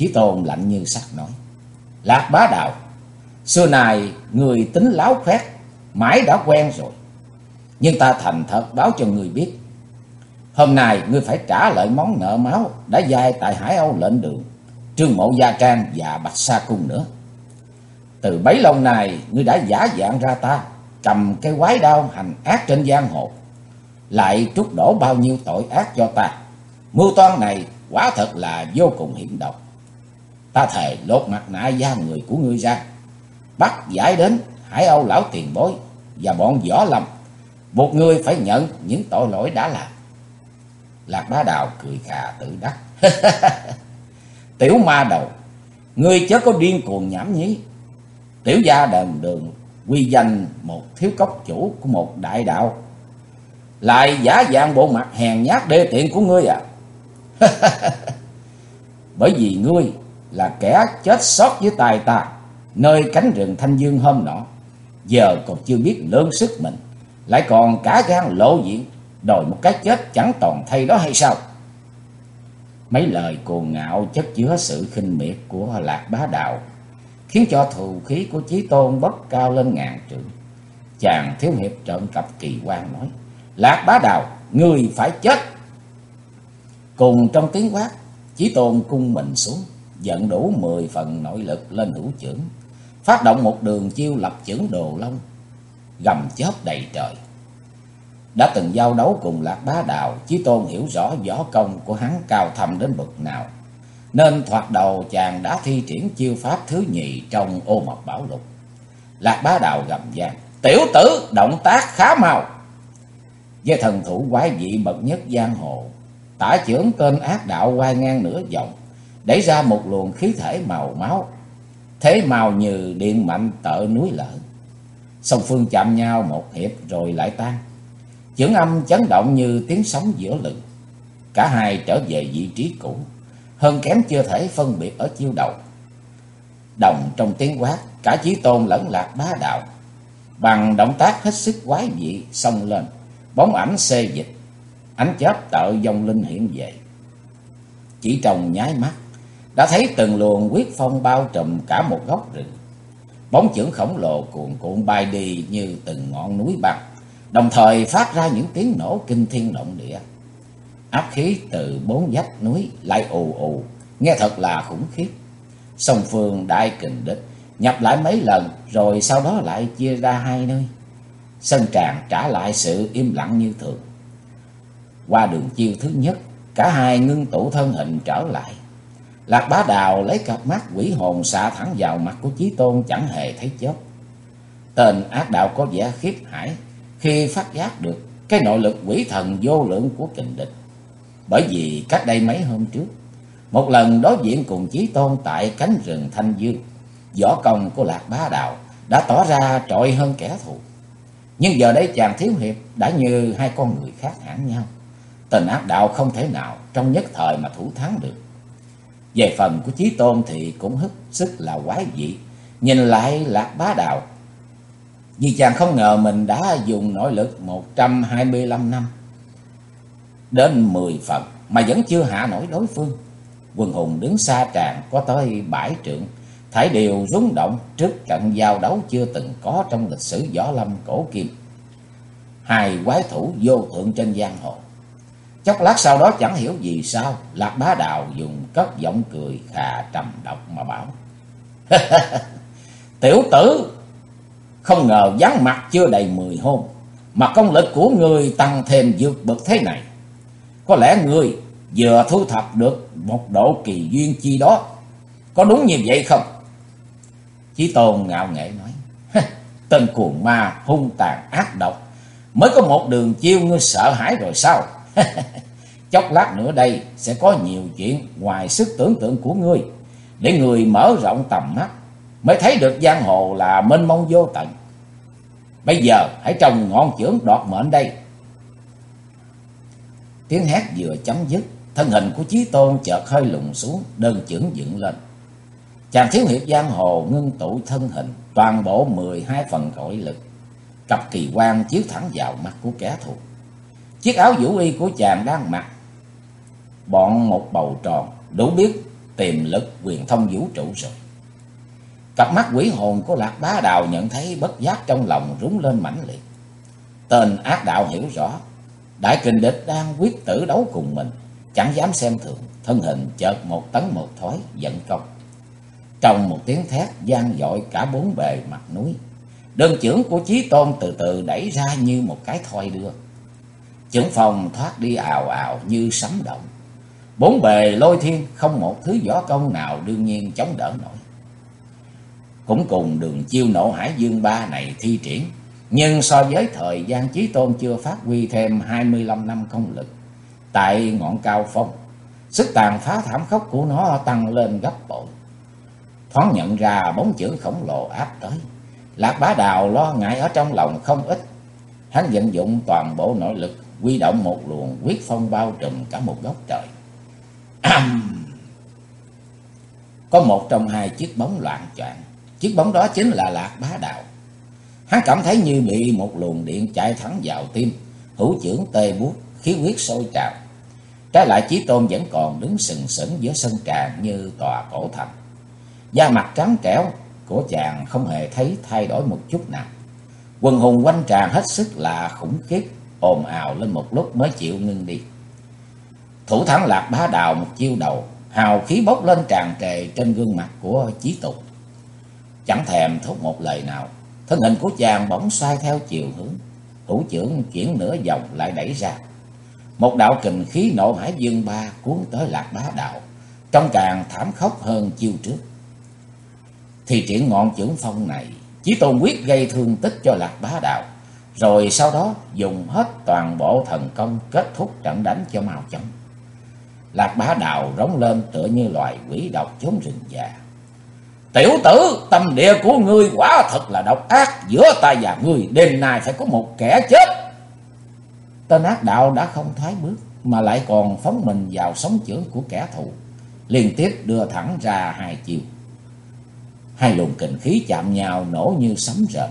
Chí Tôn lạnh như sắt nói: Lạc Bá Đạo, xưa này người tính láo khoét, mãi đã quen rồi. Nhưng ta thành thật báo cho người biết, hôm nay ngươi phải trả lại món nợ máu đã vay tại Hải Âu lệnh đường, Trương Mộ Gia Trang và Bạch Sa Cung nữa. Từ bấy lâu nay ngươi đã giả dạng ra ta, cầm cái quái đao hành ác trên giang hồ, lại trút đổ bao nhiêu tội ác cho ta. Mưu toan này quả thật là vô cùng hiểm độc. Ta thề lột mặt nạ da người của ngươi ra, bắt giải đến Hải Âu lão tiền bối và bọn Võ Lâm, buộc ngươi phải nhận những tội lỗi đã làm. Lạc Bá Đạo cười khà tự đắc: Tiểu ma đầu, ngươi chớ có điên cuồng nhảm nhí. Tiểu gia đần đường quy danh một thiếu cốc chủ của một đại đạo, lại giả dạng bộ mặt hèn nhát đê tiện của ngươi à? Bởi vì ngươi là kẻ chết sót dưới tay ta nơi cánh rừng Thanh Dương hôm nọ, giờ còn chưa biết lớn sức mình, lại còn cả gan lộ diện đòi một cái chết chẳng toàn thây đó hay sao? Mấy lời cuồng ngạo chất chứa sự khinh miệt của Lạc Bá Đạo khiến cho thù khí của Chí Tôn bốc cao lên ngàn trượng. Chàng thiếu hiệp trợn cặp kỳ quan nói: Lạc Bá Đạo, ngươi phải chết! Cùng trong tiếng quát, Chí Tôn cung mình xuống, dẫn đủ 10 phần nội lực lên hữu chưởng, phát động một đường chiêu lập chưởng Đồ Long, gầm chớp đầy trời. Đã từng giao đấu cùng Lạc Bá Đạo, Chí Tôn hiểu rõ võ công của hắn cao thâm đến bậc nào, nên thoạt đầu chàng đã thi triển chiêu pháp thứ nhì trong Ô Mộc Bảo Lục. Lạc Bá Đạo gầm vang: Tiểu tử, động tác khá mau! Với thần thủ quái dị bậc nhất giang hồ, tả chưởng tên ác đạo quay ngang nửa vòng, đẩy ra một luồng khí thể màu máu, thế màu như điện mạnh tợ núi lở. Song phương chạm nhau một hiệp rồi lại tan, chưởng âm chấn động như tiếng sóng giữa lừng. Cả hai trở về vị trí cũ, hơn kém chưa thể phân biệt ở chiêu đầu. Đồng trong tiếng quát, cả Chí Tôn lẫn Lạc Bá Đạo bằng động tác hết sức quái dị xông lên, bóng ảnh xê dịch, ánh chớp tợ vong linh hiện về. Chỉ trong nháy mắt đã thấy từng luồng huyết phong bao trùm cả một góc rừng. Bóng chưởng khổng lồ cuồn cuộn bay đi như từng ngọn núi băng, đồng thời phát ra những tiếng nổ kinh thiên động địa. Áp khí từ 4 vách núi lại ù ù, nghe thật là khủng khiếp. Song phương đại kình địch nhập lại mấy lần, rồi sau đó lại chia ra hai nơi. Sân tràng trả lại sự im lặng như thường. Qua đường chiêu thứ nhất, cả hai ngưng tụ thân hình trở lại. Lạc Bá Đạo lấy cặp mắt quỷ hồn xạ thẳng vào mặt của Chí Tôn chẳng hề thấy chớp. Tên ác đạo có vẻ khiếp hãi khi phát giác được cái nội lực quỷ thần vô lượng của kình địch. Bởi vì cách đây mấy hôm trước, một lần đối diện cùng Chí Tôn tại cánh rừng Thanh Dương, võ công của Lạc Bá Đạo đã tỏ ra trội hơn kẻ thù. Nhưng giờ đây chàng thiếu hiệp đã như hai con người khác hẳn nhau. Tên ác đạo không thể nào trong nhất thời mà thủ thắng được. Về phần của Chí Tôn thì cũng hết sức là quái dị. Nhìn lại Lạc Bá Đạo, vì chàng không ngờ mình đã dùng nội lực 125 năm đến 10 phần mà vẫn chưa hạ nổi đối phương. Quần hùng đứng xa tràng có tới 7 trượng, thảy đều rung động trước trận giao đấu chưa từng có trong lịch sử võ lâm cổ kim. Hai quái thủ vô thượng trên giang hồ. Chốc lát sau đó chẳng hiểu vì sao, Lạc Bá Đạo dùng cất giọng cười khà trầm độc mà bảo: Tiểu tử, không ngờ vắng mặt chưa đầy 10 hôm mà công lực của ngươi tăng thêm vượt bậc thế này. Có lẽ ngươi vừa thu thập được một độ kỳ duyên chi đó, có đúng như vậy không? Chí Tôn ngạo nghễ nói: Tên cuồng ma hung tàn ác độc, mới có một đường chiêu ngươi sợ hãi rồi sao? Chốc lát nữa đây sẽ có nhiều chuyện ngoài sức tưởng tượng của ngươi, để người mở rộng tầm mắt mới thấy được giang hồ là mênh mông vô tận. Bây giờ hãy trồng ngọn chưởng đoạt mệnh đây. Tiếng hét vừa chấm dứt, thân hình của Chí Tôn chợt hơi lùn xuống, đơn chưởng dựng lên. Chàng thiếu hiệp giang hồ ngưng tụ thân hình, toàn bộ 12 phần nội lực, cặp kỳ quang chiếu thẳng vào mắt của kẻ thù. Chiếc áo vũ y của chàng đang mặc bọn một bầu tròn, đủ biết tiềm lực quyền thông vũ trụ rồi. Cặp mắt quỷ hồn của Lạc Bá Đào nhận thấy bất giác trong lòng rúng lên mãnh liệt. Tên ác đạo hiểu rõ, đại kình địch đang quyết tử đấu cùng mình, chẳng dám xem thường, thân hình chợt một tấn một thói giận công. Trong một tiếng thét vang dội cả bốn bề mặt núi, đơn chưởng của Chí Tôn từ từ đẩy ra như một cái thoi đưa. Chưởng phong thoát đi ào ào như sấm động. Bốn bề lôi thiên, không một thứ võ công nào đương nhiên chống đỡ nổi. Cũng cùng đường chiêu Nộ Hải Dương Ba này thi triển, nhưng so với thời gian Chí Tôn chưa phát huy thêm 25 năm công lực tại ngọn cao phong, sức tàn phá thảm khốc của nó tăng lên gấp bội. Thoáng nhận ra bóng chưởng khổng lồ áp tới, Lạc Bá Đào lo ngại ở trong lòng không ít. Hắn vận dụng toàn bộ nội lực, huy động một luồng quyết phong bao trùm cả một góc trời. Có một trong hai chiếc bóng loạng choạng, chiếc bóng đó chính là Lạc Bá Đào. Hắn cảm thấy như bị một luồng điện chạy thẳng vào tim, hữu chưởng tê buốt, khí huyết sôi trào. Trái lại Chí Tôn vẫn còn đứng sừng sững giữa sân tràng như tòa cổ thành. Da mặt trắng trẻo của chàng không hề thấy thay đổi một chút nào. Quần hùng quanh tràng hết sức là khủng khiếp, ồn ào lên một lúc mới chịu ngưng đi. Thủ thắng Lạc Bá Đào một chiêu đầu, hào khí bốc lên tràn trề trên gương mặt của Chí Tôn. Chẳng thèm thốt một lời nào, thân hình của chàng bỗng xoay theo chiều hướng, thủ chưởng chuyển nửa vòng lại đẩy ra. Một đạo kình khí Nộ Hải Dương Ba cuốn tới Lạc Bá Đào, trông càng thảm khốc hơn chiêu trước. Thì triển ngọn chưởng phong này, Chí Tôn quyết gây thương tích cho Lạc Bá Đào, rồi sau đó dùng hết toàn bộ thần công kết thúc trận đánh cho mau chóng. Lạc Bá Đào rống lên tựa như loài quỷ độc trốn rừng già. Tiểu tử, tâm địa của ngươi quả thật là độc ác, giữa ta và ngươi đêm nay phải có một kẻ chết. Tên ác đạo đã không thoái bước, mà lại còn phóng mình vào sóng chưởng của kẻ thù, liên tiếp đưa thẳng ra hai chiều. Hai luồng kình khí chạm nhau nổ như sấm rền.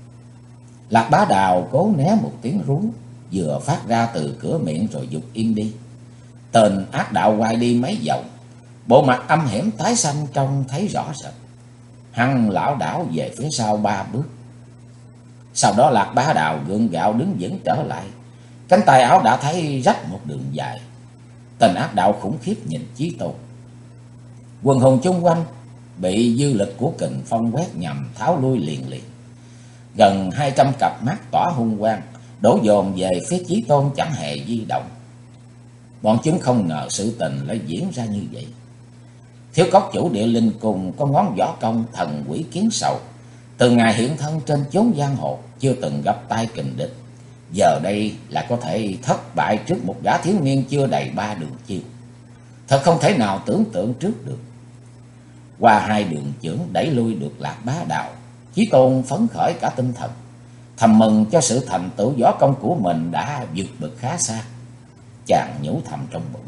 Lạc Bá Đào cố né một tiếng rú vừa phát ra từ cửa miệng rồi giục yên đi. Tên ác đạo quay đi mấy vòng, bộ mặt âm hiểm tái xanh trông thấy rõ rệt. Hắn lảo đảo về phía sau 3 bước. Sau đó Lạc Bá Đào gượng gạo đứng vững trở lại, cánh tay áo đã thấy rách một đường dài. Tên ác đạo khủng khiếp nhìn Chí Tôn. Quần hùng chung quanh bị dư lực của kình phong quét nhằm tháo lui liền liền. Gần 200 cặp mắt tỏa hung quang đổ dồn về phía Chí Tôn chẳng hề di động. Bọn chúng không ngờ sự tình lại diễn ra như vậy. Thiếu cốc chủ Địa Linh Cung có ngón võ công thần quỷ kiến sầu, từ ngày hiện thân trên chốn giang hồ chưa từng gặp tay kình địch, giờ đây là có thể thất bại trước một gã thiếu niên chưa đầy 3 đường chiêu. Thật không thể nào tưởng tượng trước được. Qua hai đường chưởng đẩy lui được Lạc Bá Đào, Chí Tôn phấn khởi cả tinh thần, thầm mừng cho sự thành tựu võ công của mình đã vượt bậc khá xa. Chàng nhủ thầm trong bụng,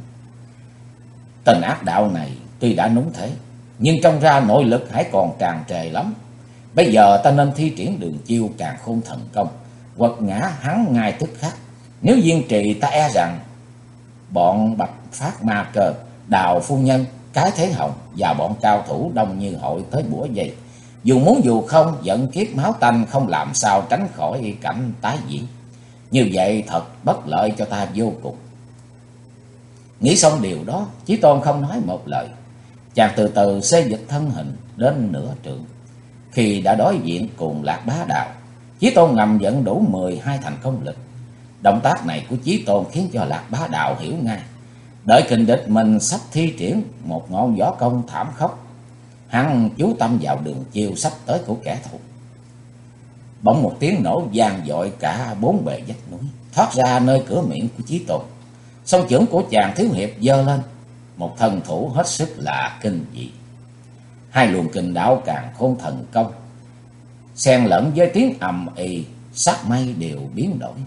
tên ác đạo này tuy đã núng thế, nhưng trong ra nội lực hãy còn tràn trề lắm. Bây giờ ta nên thi triển đường chiêu Càn Khôn Thần Công, quật ngã hắn ngay tức khắc. Nếu kiên trì ta e rằng bọn Bạch Phát Ma Cơ, Đào Phu Nhân, Cái Thế Hồng và bọn cao thủ đông như hội tới bủa vây, dù muốn dù không, giận kiếp máu tanh không làm sao tránh khỏi cảnh tái diễn. Như vậy thật bất lợi cho ta vô cùng. Nghĩ xong điều đó, Chí Tôn không nói một lời. Chàng từ từ xê dịch thân hình đến nửa trượng. Khi đã đối diện cùng Lạc Bá Đào, Chí Tôn ngầm dẫn đủ 12 thành công lực. Động tác này của Chí Tôn khiến cho Lạc Bá Đào hiểu ngay, đợi kình địch mình sắp thi triển một ngọn võ công thảm khốc. Hắn chú tâm vào đường chiêu sắp tới của kẻ thù. Bỗng một tiếng nổ vang dội cả bốn bề vách núi, thoát ra nơi cửa miệng của Chí Tôn. Song chưởng của chàng thiếu hiệp giơ lên, một thần thủ hết sức là kinh dị. Hai luồng kình đạo Càn Khôn Thần Công xen lẫn với tiếng ầm ì, sắc mây đều biến đổi.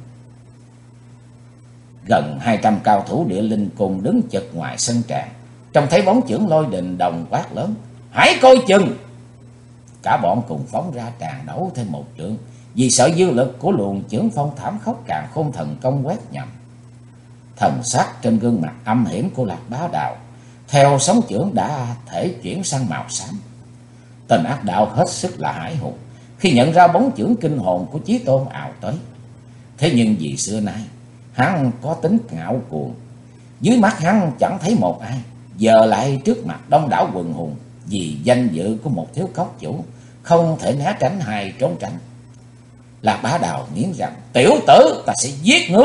Gần 200 cao thủ Địa Linh cùng đứng chật ngoài sân tràng, trông thấy bóng chưởng Lôi Đình đồng quát lớn: "Hãy coi chừng!" Cả bọn cùng phóng ra tràn đấu thêm một trượng, vì sợ dư lực của luồng chưởng phong thảm khốc Càn Khôn Thần Công quét nhầm. Thần sắc trên gương mặt âm hiểm của Lạc Bá Đào theo sóng chưởng đã thể chuyển sang màu xám. Tên ác đạo hết sức là hãi hùng khi nhận ra bóng chưởng kinh hồn của Chí Tôn ào tới. Thế nhưng vì xưa nay hắn có tính ngạo cuồng, dưới mắt hắn chẳng thấy một ai, giờ lại trước mặt đông đảo quần hùng, vì danh dự của một thiếu cốc chủ không thể né tránh hay trốn tránh. Lạc Bá Đào nghiến rằng: "Tiểu tử, ta sẽ giết ngươi!"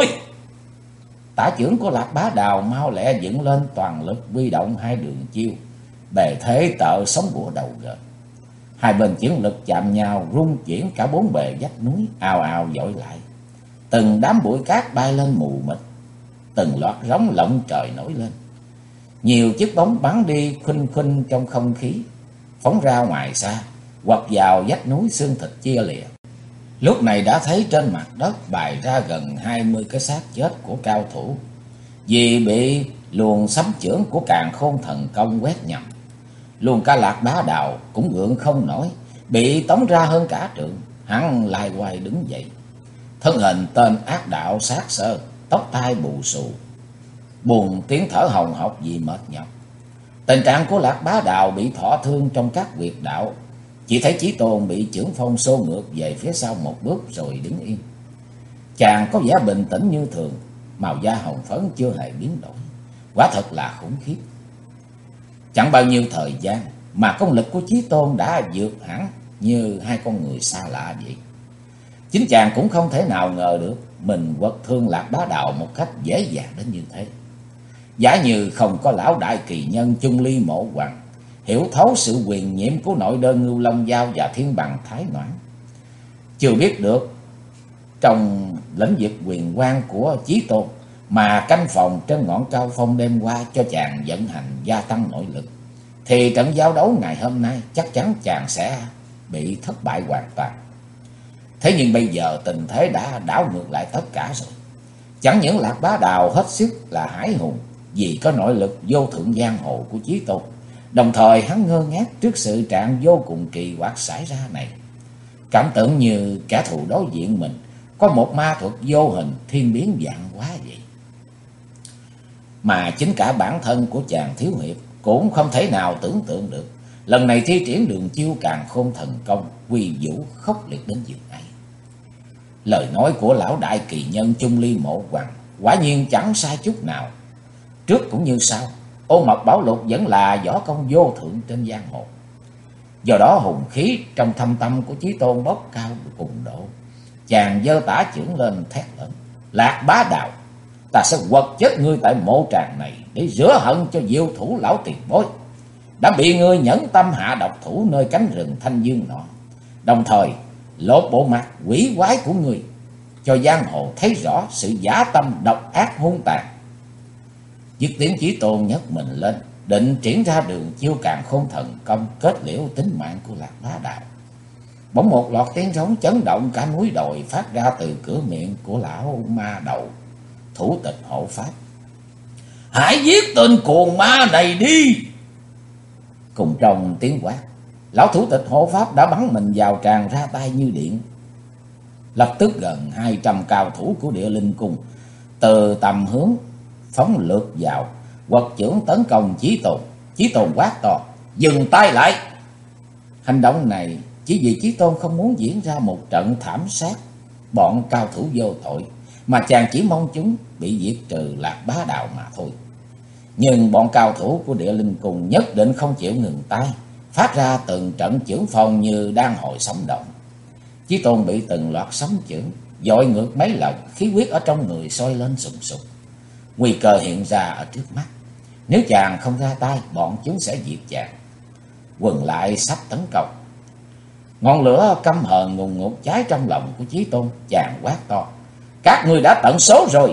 Tả chưởng của Lạc Bá Đào mau lẹ dựng lên, toàn lực huy động hai đường chiêu, bề thế tợ sống bủa đầu gờ. Hai bên chiến lực chạm nhau, rung chuyển cả bốn bề vách núi, ào ào dội lại. Từng đám bụi cát bay lên mù mịt, từng loạt rống lộng trời nổi lên. Nhiều chiếc bóng bắn đi khuynh khuynh trong không khí, phóng ra ngoài xa, quật vào vách núi, xương thịt chia lìa. Lúc này đã thấy trên mặt đất bày ra gần 20 cái xác chết của cao thủ, vì bị luồng sấm chưởng của Càn Khôn Thần Công quét nhầm. Luôn cả Lạc Bá Đào cũng gượng không nổi, bị tống ra hơn cả trượng. Hắn lai hoài đứng dậy, thân hình tên ác đạo sát sơ, tóc tai bù xù, buồn tiếng thở hồng hộc vì mệt nhọc. Tình trạng của Lạc Bá Đào bị thọ thương trong các huyệt đạo, chỉ thấy Chí Tôn bị chưởng phong xô ngược về phía sau một bước rồi đứng yên. Chàng có vẻ bình tĩnh như thường, màu da hồng phấn chưa hề biến đổi, quả thật là khủng khiếp. Chẳng bao nhiêu thời gian mà công lực của Chí Tôn đã vượt hẳn như hai con người xa lạ vậy. Chính chàng cũng không thể nào ngờ được mình quật thương Lạc Bá Đào một cách dễ dàng đến như thế. Giả như không có lão đại kỳ nhân Chung Ly Mộ Hoằng hiểu thấu sự quyền nhiệm của nội đơn Ngưu Long Giao và Thiên Bằng Thái Noãn, chưa biết được trong lĩnh vực quyền quan của Chí Tôn mà canh phòng trên ngọn cao phong đêm qua cho chàng vận hành gia tăng nội lực, thì trận giao đấu ngày hôm nay chắc chắn chàng sẽ bị thất bại hoàn toàn. Thế nhưng bây giờ tình thế đã đảo ngược lại tất cả rồi. Chẳng những Lạc Bá Đào hết sức là hãi hùng vì có nội lực vô thượng giang hồ của Chí Tôn, đồng thời hắn ngơ ngác trước sự trạng vô cùng kỳ quặc xảy ra này, cảm tưởng như kẻ thù đối diện mình có một ma thuật vô hình thiên biến vạn hóa vậy. Mà chính cả bản thân của chàng thiếu hiệp cũng không thể nào tưởng tượng được lần này thi triển đường chiêu Càn Khôn Thần Công quy vũ khốc liệt đến dường ấy. Lời nói của lão đại kỳ nhân Chung Ly Mộ Hoằng quả nhiên chẳng sai chút nào. Trước cũng như sau, Ô Mộc Bảo Lục vẫn là võ công vô thượng trên giang hồ. Do đó hùng khí trong thâm tâm của Chí Tôn bốc cao cùng độ. Chàng giơ tả chưởng lên thét lớn: "Lạc Bá Đào, ta sẽ quật chết ngươi tại mộ tràng này để rửa hận cho diệu thủ lão tiền bối đã bị ngươi nhẫn tâm hạ độc thủ nơi cánh rừng Thanh Dương nọ, đồng thời lột bộ mặt quỷ quái của ngươi, cho giang hồ thấy rõ sự giả tâm độc ác hung tàn." Dứt tiếng, Chí Tôn nhấc mình lên, định triển ra đường chiêu Càn Khôn Thần Công kết liễu tính mạng của Lạc Bá Đào. Bỗng một loạt tiếng rống chấn động cả núi đồi phát ra từ cửa miệng của lão ma đầu thủ tịch hộ pháp: "Hãy giết tên cuồng ma này đi!" Cùng trong tiếng quát, lão thủ tịch hộ pháp đã bắn mình vào tràng ra tay như điện. Lập tức gần 200 cao thủ của Địa Linh Cung từ tầm hướng phóng lượt vào, quật chưởng tấn công Chí Tôn. Chí Tôn quát to: "Dừng tay lại!" Hành động này chỉ vì Chí Tôn không muốn diễn ra một trận thảm sát bọn cao thủ vô tội, mà chàng chỉ mong chúng bị diệt trừ Lạc Bá Đào mà thôi. Nhưng bọn cao thủ của Địa Linh Cung nhất định không chịu ngừng tay, phát ra từng trận chưởng phong như đang hồi sống động. Chí Tôn bị từng loạt sấm chưởng dội ngược mấy lần, khí huyết ở trong người sôi lên sùng sục. Nguy cơ hiện ra ở trước mắt, nếu chàng không ra tay, bọn chúng sẽ diệt chàng. Quần lại sắp tấn công. Ngọn lửa căm hờn ngùn ngụt cháy trong lòng của Chí Tôn, chàng quát to: "Các ngươi đã tận số rồi!"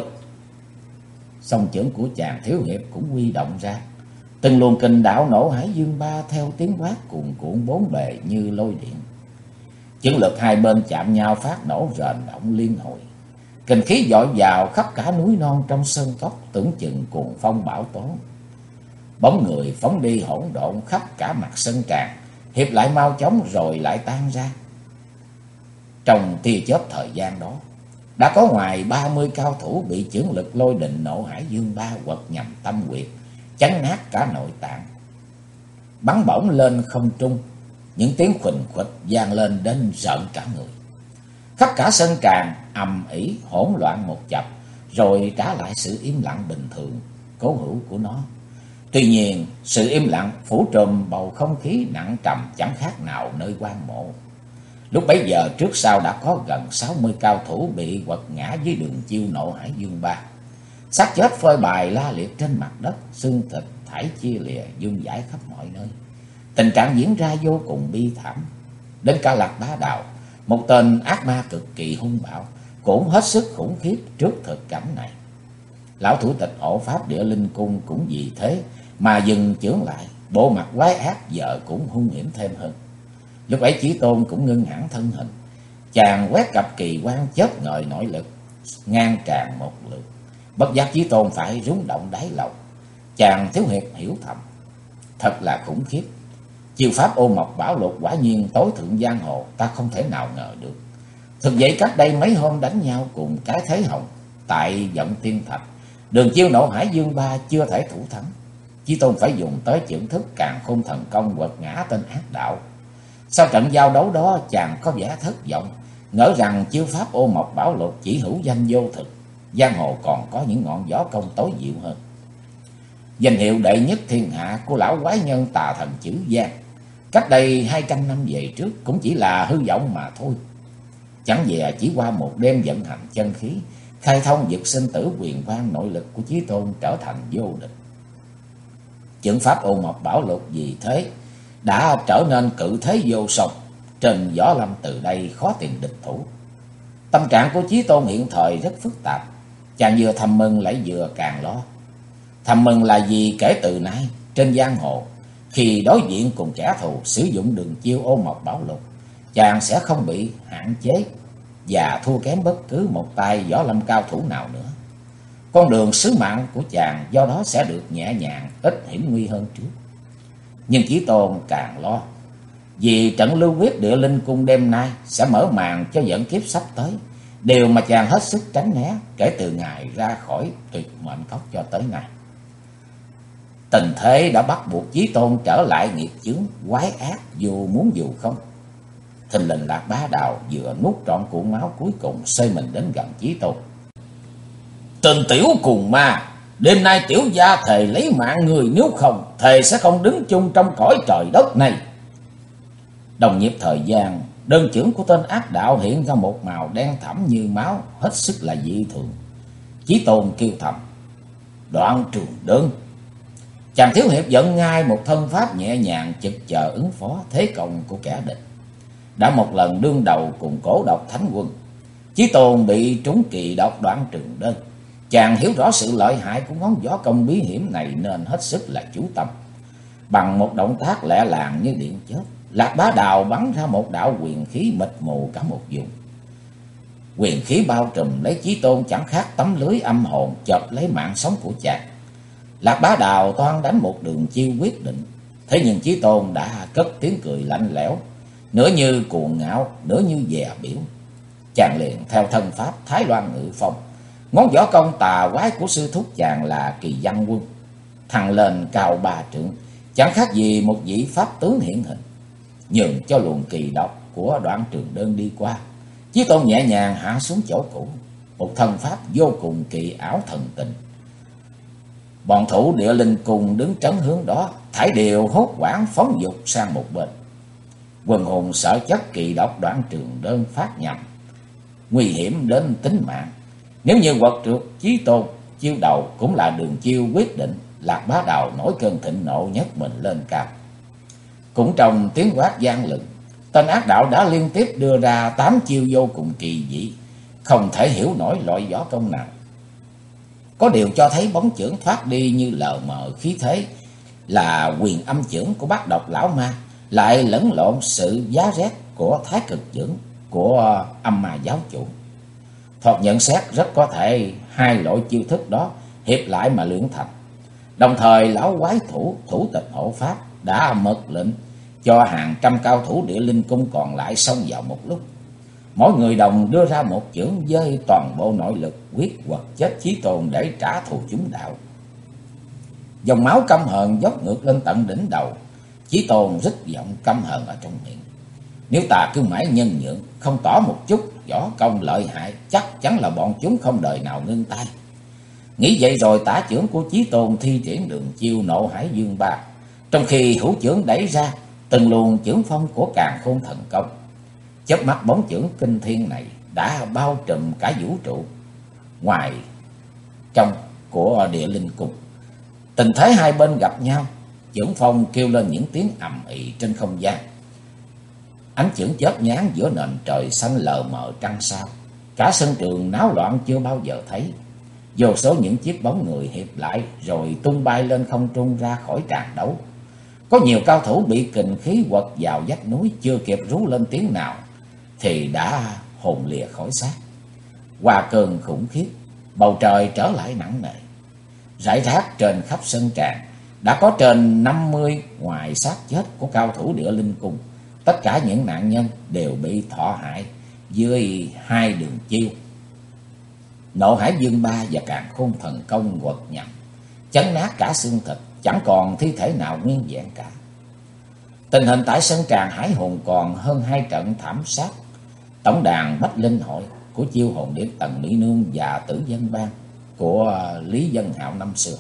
Song chưởng của chàng thiếu hiệp cũng huy động ra, từng luồng kình đạo nổ hải dương ba theo tiếng quát cuồn cuộn bốn bề như lôi điện. Chưởng lực hai bên chạm nhau phát nổ rền động liên hồi, kình khí dội vào khắp cả núi non trong sơn cốc, tưởng chừng cuồng phong bão tố. Bóng người phóng đi hỗn độn khắp cả mặt sân tràng, hiệp lại mau chóng rồi lại tan ra. Trong tia chớp thời gian đó, đã có ngoài 30 cao thủ bị chưởng lực lôi đình nộ hải dương ba quật nhằm tâm huyệt, chấn nát cả nội tạng. Bắn bổng lên không trung, những tiếng khuỳnh khuỵch vang lên đến rợn cả người. Khắp cả sân tràng ầm ĩ hỗn loạn một chập, rồi trả lại sự im lặng bình thường cố hữu của nó. Tuy nhiên, sự im lặng phủ trùm bầu không khí nặng trầm chẳng khác nào nơi quan mộ. Lúc bấy giờ trước sau đã có gần 60 cao thủ bị quật ngã dưới đường chiêu Nộ Hải Dương Ba. Xác chết phơi bày la liệt trên mặt đất, xương thịt thảy chia lìa vương vãi khắp mọi nơi. Tình trạng diễn ra vô cùng bi thảm. Đến cả Lạc Bá Đào, một tên ác ma cực kỳ hung bạo, cũng hết sức khủng khiếp trước thực cảnh này. Lão thủ tịch hộ pháp Địa Linh Cung cũng vì thế mà dừng chưởng lại, bộ mặt quái ác giờ cũng hung hiểm thêm hơn. Lúc ấy Chí Tôn cũng ngưng hẳn thân hình, chàng quét cặp kỳ quan chớp ngời nội lực, ngang tràn một lượt. Bất giác Chí Tôn phải rúng động đáy lòng. Chàng Thiếu Hiệp hiểu thầm, thật là khủng khiếp. Chiêu pháp Ô Mộc Bảo Lục quả nhiên tối thượng giang hồ, ta không thể nào ngờ được. Thực vậy cách đây mấy hôm đánh nhau cùng cái Thế Hồng tại Vọng Tiên Thạch, đường chiêu Nộ Hải Dương Ba chưa thể thủ thắng. Chí Tôn phải dùng tới chưởng thức Càn Khôn Thần Công quật ngã tên ác đạo. Sau trận giao đấu đó, chàng có vẻ thất vọng, ngỡ rằng chiêu pháp Ô Mộc Bảo Lục chỉ hữu danh vô thực, giang hồ còn có những ngọn gió công tối diệu hơn. Danh hiệu đệ nhất thiên hạ của lão quái nhân tà thần chữ Giang, cách đây 200 năm về trước cũng chỉ là hư vọng mà thôi. Chẳng dè chỉ qua một đêm vận hành chân khí, khai thông vực sinh tử quyền quang, nội lực của Chí Tôn trở thành vô địch. Chưởng pháp Ô Mộc Bảo Lục vì thế đã trở nên cự thế vô song, trên võ lâm từ đây khó tìm địch thủ. Tâm trạng của Chí Tôn hiện thời rất phức tạp, chàng vừa thầm mừng lại vừa càng lo. Thầm mừng là vì kể từ nay trên giang hồ, khi đối diện cùng kẻ thù sử dụng đường chiêu Ô Mộc Bảo Lục, chàng sẽ không bị hạn chế và thua kém bất cứ một tay võ lâm cao thủ nào nữa. Con đường sứ mạng của chàng do đó sẽ được nhẹ nhàng, ít hiểm nguy hơn trước. Nhưng Chí Tôn càng lo, vì trận lưu quyết Địa Linh Cung đêm nay sẽ mở màn cho vận kiếp sắp tới, điều mà chàng hết sức tránh né kể từ ngày ra khỏi Tuyệt Mệnh Cốc cho tới nay. Tình thế đã bắt buộc Chí Tôn trở lại nghiệp chướng quái ác dù muốn dù không. Thình lình Lạc Bá Đào vừa nuốt trọn cuộn máu cuối cùng, xơi mình đến gần Chí Tôn. Tên tiểu cùng ma, đêm nay tiểu gia thề lấy mạng người, nếu không thề sẽ không đứng chung trong cõi trời đất này. Đồng nhịp thời gian, đơn chưởng của tên ác đạo hiện ra một màu đen thẫm như máu, hết sức là dị thường. Chí Tôn kêu thầm, Đoạn Trường Đơn. Chàng Thiếu Hiệp dẫn ngay một thân pháp nhẹ nhàng, chực chờ ứng phó thế công của kẻ địch. Đã một lần đương đầu cùng Cổ Độc Thánh Quân, Chí Tôn bị trúng kỳ độc Đoạn Trường Đơn. Chàng hiểu rõ sự lợi hại của món võ công bí hiểm này nên hết sức là chú tâm. Bằng một động tác lẹ làng như điện chớp, Lạc Bá Đào bắn ra một đạo quyền khí mịt mù cả một vùng. Quyền khí bao trùm lấy Chí Tôn chẳng khác tấm lưới âm hồn chộp lấy mạng sống của chàng. Lạc Bá Đào toan đánh một đường chiêu quyết định, thế nhưng Chí Tôn đã cất tiếng cười lạnh lẽo, nửa như cuồng ngạo, nửa như dè biểu. Chàng liền theo thân pháp Thái Loan Ngự Phong, ngón võ công tà quái của sư thúc chàng là Kỳ Văn Quân, thăng lên cao 3 trượng, chẳng khác gì một vị pháp tướng hiện hình. Nhường cho luồng kỳ độc của Đoạn Trường Đơn đi qua, Chí Tôn nhẹ nhàng hạ xuống chỗ cũ, một thân pháp vô cùng kỳ ảo thần tình. Bọn thủ Địa Linh Cung đứng trấn hướng đó, thải đều hốt hoảng phóng dục sang một bên. Quần hùng sợ chất kỳ độc Đoạn Trường Đơn phát nhầm, nguy hiểm đến tính mạng. Nếu như quật trượt Chí Tôn, chiêu đầu cũng là đường chiêu quyết định. Lạc Bá Đào nổi cơn thịnh nộ nhấc mình lên cao. Cũng trong tiếng quát vang lừng, tên ác đạo đã liên tiếp đưa ra 8 chiêu vô cùng kỳ dị, không thể hiểu nổi loại võ công nào. Có điều cho thấy bóng chưởng thoát đi như lờ mờ khí thế là quyền âm chưởng của Bát Độc Lão Ma, lại lẫn lộn sự giá rét của Thái Cực chưởng của Âm Ma Giáo Chủ. Thoạt nhận xét rất có thể hai loại chiêu thức đó hiệp lại mà luyện thành. Đồng thời lão quái thủ tịch hộ pháp đã mật lệnh cho hàng trăm cao thủ Địa Linh Cung còn lại xông vào một lúc. Mỗi người đồng đưa ra một chưởng với toàn bộ nội lực, quyết quật chết Chí Tôn để trả thù chúng đạo. Dòng máu căm hờn dốc ngược lên tận đỉnh đầu. Chí Tôn rít giọng căm hờn ở trong miệng. Nếu ta cứ mãi nhân nhượng, không tỏ một chút võ công lợi hại, chắc chắn là bọn chúng không đời nào ngưng tay. Nghĩ vậy rồi, tả chưởng của Chí Tôn thi triển đường chiêu Nộ Hải Dương Ba, trong khi hữu chưởng đẩy ra từng luồng chưởng phong của Càn Khôn Thần Công. Chớp mắt bóng chưởng kinh thiên này đã bao trùm cả vũ trụ ngoài trong của Địa Linh Cung. Tình thế hai bên gặp nhau, chưởng phong kêu lên những tiếng ầm ĩ trên không gian. Ánh chưởng chớp nhoáng giữa nền trời xanh lờ mờ trăng sao. Cả sân trường náo loạn chưa bao giờ thấy. Vô số những chiếc bóng người hiệp lại rồi tung bay lên không trung ra khỏi tràng đấu. Có nhiều cao thủ bị kình khí quật vào vách núi, chưa kịp rú lên tiếng nào thì đã hồn lìa khỏi xác. Qua cơn khủng khiếp, bầu trời trở lại nặng nề. Rải rác trên khắp sân tràng đã có trên 50 ngoài xác chết của cao thủ Địa Linh Cung. Tất cả những nạn nhân đều bị thọ hại dưới hai đường chiêu Nộ Hải Dương Ba và Càn Khôn Thần Công quật nhằm, chấn nát cả xương thịt, chẳng còn thi thể nào nguyên vẹn cả. Tình hình tại sân tràng Hải Hồn còn hơn 2 trận thảm sát. Tổng đàn Bách Linh Hội của Chiêu Hồn Điệp Tần Mỹ Nương và Tử Dân Bang của Lý Dân Hạo năm xưa.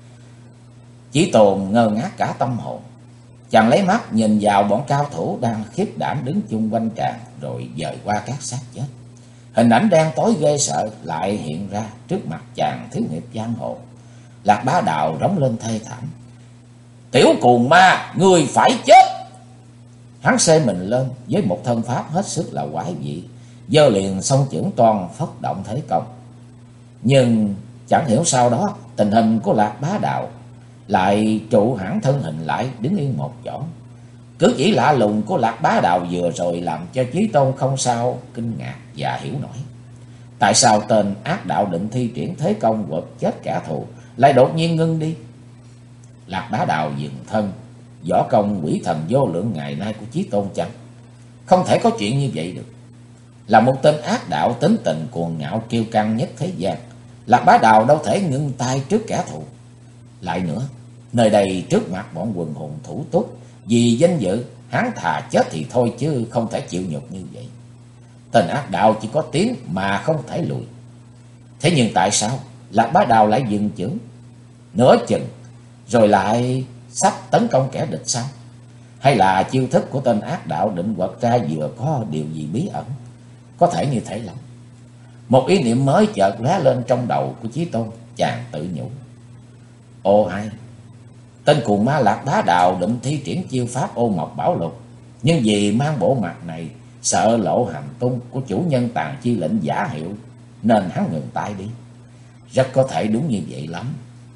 Chí Tôn ngơ ngác cả tâm hồn. Chàng lấy mắt nhìn vào bọn cao thủ đang khiếp đảm đứng chung quanh tràng, rồi dời qua các xác chết. Hình ảnh đen tối ghê sợ lại hiện ra trước mặt chàng thiếu hiệp giang hồ. Lạc Bá Đạo rống lên thê thảm: "Tiểu cuồng ma, ngươi phải chết!" Hắn xê mình lên với một thân pháp hết sức là quái dị, giơ liền song chưởng toan phất động thế công. Nhưng chẳng hiểu sao đó, tình hình của Lạc Bá Đạo lại trụ hẳn thân hình lại, đứng yên một chỗ. Cử chỉ lạ lùng của Lạc Bá Đạo vừa rồi làm cho Chí Tôn không sao kinh ngạc và hiểu nổi. Tại sao tên ác đạo định thi triển thế công quật chết kẻ thù lại đột nhiên ngưng đi? Lạc Bá Đạo dừng thân, võ công quỷ thần vô lượng ngày nay của Chí Tôn chăng? Không thể có chuyện như vậy được. Là một tên ác đạo tính tình cuồng ngạo kiêu căng nhất thế gian, Lạc Bá Đạo đâu thể ngưng tay trước kẻ thù. Lại nữa, nơi đây trước mặt bọn quần hùng thủ túc, vì danh dự hắn thà chết thì thôi chứ không thể chịu nhục như vậy. Tên ác đạo chỉ có tiếng mà không thể lùi. Thế nhưng tại sao Lạc Bá Đạo lại dừng chưởng nửa chừng rồi lại sắp tấn công kẻ địch sao? Hay là chiêu thức của tên ác đạo định quật ra vừa có điều gì bí ẩn? Có thể như thế lắm. Một ý niệm mới chợt lóe lên trong đầu của Chí Tôn. Chàng tự nhủ: ô hay, tên cuồng ma Lạc Bá Đạo định thi triển chiêu pháp Ô Mộc Bảo Lục, nhưng vì mang bộ mặt này sợ lộ hành tung của chủ nhân Tàn Chi lệnh giả hiệu nên hắn ngừng tay đi. Rất có thể đúng như vậy lắm.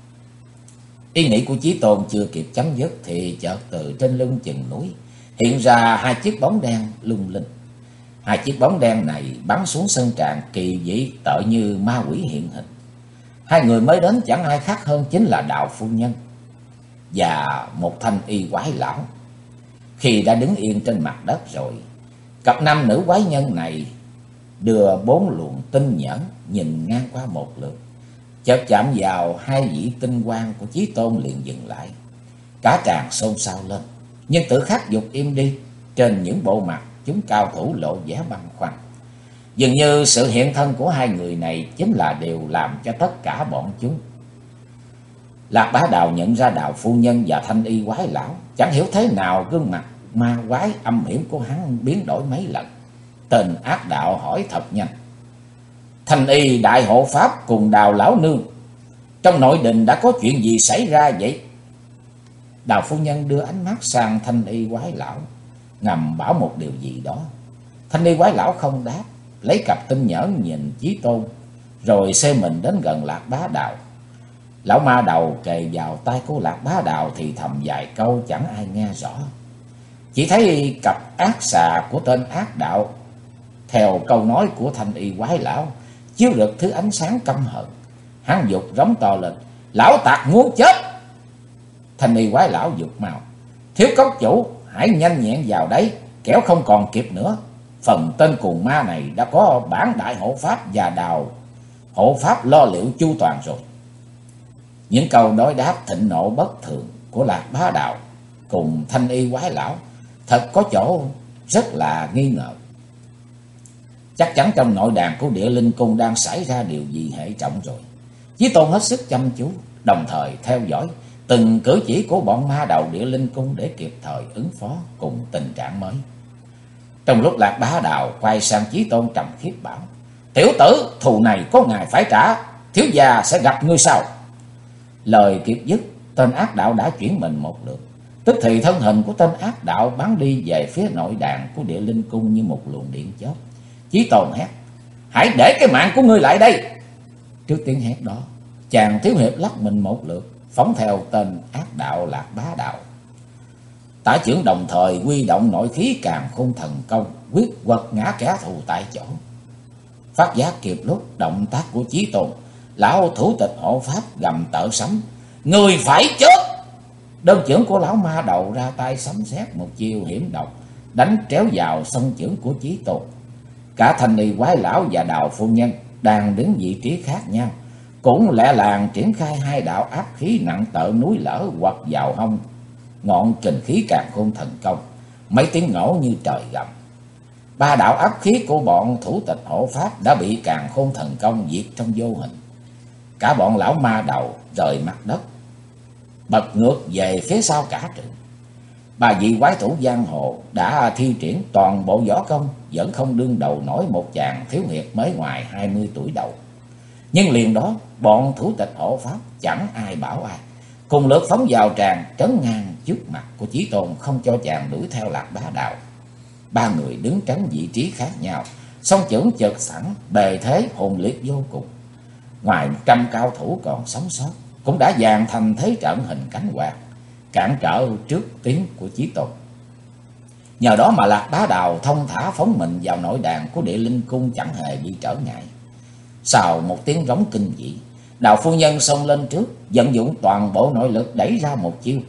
Ý nghĩ của Chí Tôn chưa kịp chấm dứt thì chợt từ trên lưng chừng núi hiện ra hai chiếc bóng đen lung linh. Hai chiếc bóng đen này bắn xuống sân tràng kỳ dị tựa như ma quỷ hiện hình. Hai người mới đến chẳng ai khác hơn chính là Đào phu nhân và một thanh y quái lão. Khi đã đứng yên trên mặt đất rồi, cặp nam nữ quái nhân này đưa 4 luồng tinh nhẫn nhìn ngang qua một lượt, chợt chạm vào hai vị tinh quang của Chí Tôn liền dừng lại. Cả tràng xôn xao lên, nhưng tự khắc dục im đi. Trên những bộ mặt chúng cao thủ lộ vẻ băn khoăn. Dường như sự hiện thân của hai người này chính là điều làm cho tất cả bọn chúng. Lạc Bá Đạo nhận ra Đào phu nhân và thanh y quái lão. Chẳng hiểu thế nào gương mặt ma quái âm hiểm của hắn biến đổi mấy lần. Tên ác đạo hỏi thật nhanh: thanh y đại hộ pháp cùng Đào lão nương, trong nội đình đã có chuyện gì xảy ra vậy? Đào phu nhân đưa ánh mắt sang thanh y quái lão, ngầm bảo một điều gì đó. Thanh y quái lão không đáp, lấy cặp tinh nhẫn nhìn Chí Tôn, rồi xê mình đến gần Lạc Bá Đạo. Lão ma đầu kề vào tay của Lạc Bá Đạo thì thầm vài câu chẳng ai nghe rõ. Chỉ thấy cặp ác xà của tên ác đạo theo câu nói của thanh y quái lão chiếu rực thứ ánh sáng căm hận. Hắn giục rống to lên: lão tặc muốn chết! Thanh y quái lão giục mau: thiếu cốc chủ, hãy nhanh nhẹn vào đấy, kẻo không còn kịp nữa. Phần tên cuồng ma này đã có bản đại hộ pháp và Đào hộ pháp lo liệu chu toàn rồi. Những câu đối đáp thịnh nộ bất thường của Lạc Bá Đạo cùng Thanh Y quái lão thật có chỗ rất là nghi ngờ. Chắc chắn trong nội đàn của Địa Linh Cung đang xảy ra điều gì hệ trọng rồi. Chí Tôn hết sức chăm chú, đồng thời theo dõi từng cử chỉ của bọn ma đầu Địa Linh Cung để kịp thời ứng phó cùng tình trạng mới. Trong lúc Lạc Bá Đạo quay sang Chí Tôn trầm khiếp bảo: "Tiểu tử, thù này có ngày phải trả, thiếu gia sẽ gặp ngươi sau." Lời kịp dứt, tên ác đạo đã chuyển mình một lượt. Tức thì thân hình của tên ác đạo bắn đi về phía nội đàn của Địa Linh Cung như một luồng điện chớp. Chí Tôn hét: "Hãy để cái mạng của ngươi lại đây!" Trước tiếng hét đó, chàng thiếu hiệp lắc mình một lượt, phóng theo tên ác đạo Lạc Bá Đạo. Tả chưởng đồng thời huy động nội khí Càn Khôn Thần Công, quyết quật ngã kẻ thù tại chỗ. Phát giác kịp lúc động tác của Chí Tôn, lão thủ tịch hộ pháp gầm tợ sấm: "Người phải chết!" Đơn chưởng của lão ma đầu ra tay sấm sét một chiêu hiểm độc, đánh tréo vào song chưởng của Chí Tôn. Cả Thanh Y quái lão và Đào phu nhân đang đứng vị trí khác nhau, cũng lẹ làng triển khai hai đạo áp khí nặng tợ núi lở quật vào hông ngọn kình khí Càn Khôn Thần Công. Mấy tiếng nổ như trời gầm. Ba đạo áp khí của bọn thủ tịch hộ pháp đã bị Càn Khôn Thần Công diệt trong vô hình. Cả bọn lão ma đầu rời mặt đất, bật ngược về phía sau cả trường. Ba vị quái thủ giang hồ đã thi triển toàn bộ võ công, vẫn không đương đầu nổi một chàng thiếu hiệp mới ngoài 20 tuổi đầu. Nhưng liền đó, bọn thủ tịch hộ pháp chẳng ai bảo ai, cùng lượt phóng vào tràn trấn ngang trước mặt của Chí Tôn, không cho chàng đuổi theo Lạc Bá Đạo. Ba người đứng trấn vị trí khác nhau, song chưởng chợt sẵn, bề thế hùng liệt vô cùng. Ngoài 100 cao thủ còn sống sót, cũng đã dàn thành thế trận hình cánh quạt, cản trở trước tiến của Chí Tôn. Nhờ đó mà Lạc Bá Đạo thông thả phóng mình vào nội đàn của Địa Linh Cung chẳng hề bị trở ngại. Sau một tiếng rống kinh dị, Đào phu nhân xông lên trước, vận dụng toàn bộ nội lực đẩy ra một chiêu.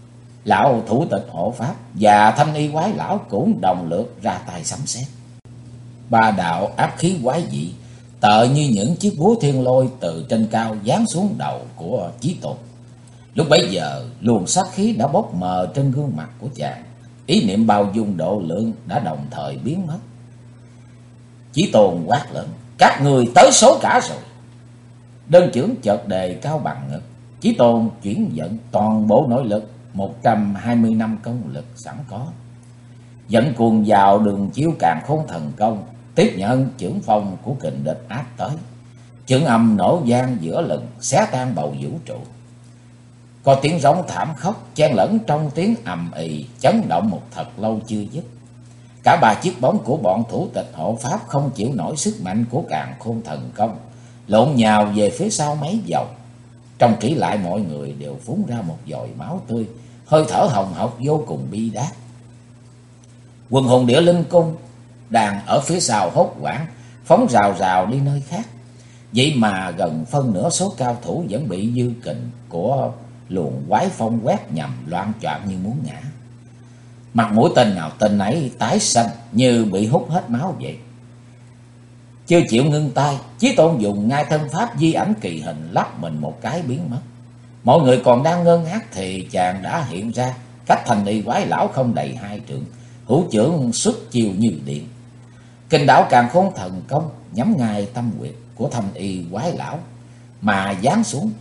Lão thủ tịch hộ pháp và Thanh Y quái lão cũng đồng lượt ra tay sấm sét. Ba đạo áp khí quái dị tợ như những chiếc búa thiên lôi từ trên cao giáng xuống đầu của Chí Tôn. Lúc bấy giờ, luồng sát khí đã bốc mờ trên gương mặt của chàng, ý niệm bao dung độ lượng đã đồng thời biến mất. Chí Tôn quát lớn: "Các người tới số cả rồi!" Đơn chưởng chợt đề cao bằng ngực, Chí Tôn chuyển vận toàn bộ nội lực 120 năm công lực sẵn có, dẫn cuồng vào đường chiếu Càn Khôn Thần Công, tiếp nhận chưởng phong của kình địch áp tới. Chưởng âm nổ vang giữa lừng, xé tan bầu vũ trụ. Có tiếng rống thảm khóc chen lẫn trong tiếng ầm ì, chấn động một thật lâu chưa dứt. Cả ba chiếc bóng của bọn thủ tịch hộ pháp không chịu nổi sức mạnh của Càn Khôn Thần Công, lộn nhào về phía sau mấy vòng. Trong kỹ lại mọi người đều phun ra một dội máu tươi, hơi thở hồng hộc vô cùng bi đát. Quần hùng Địa Linh Cung đang ở phía sau hốt hoảng, phóng rào rào đi nơi khác. Vậy mà gần phân nửa số cao thủ vẫn bị dư kình của luồng quái phong quét nhằm, loạn choạng như muốn ngã. Mặt mũi tên nào tên ấy tái xanh như bị hút hết máu vậy. Chưa chịu ngưng tay, Chí Tôn dùng ngay thân pháp di ảnh kỳ hình lắp mình một cái biến mất. Mọi người còn đang ngơ ngác thì chàng đã hiện ra, cách Thanh Y quái lão không đầy 2 trượng, hữu chưởng xuất chiều như điện. Kình đạo Càn Khôn Thần Công nhắm ngay tâm huyệt của Thanh Y quái lão mà giáng xuống.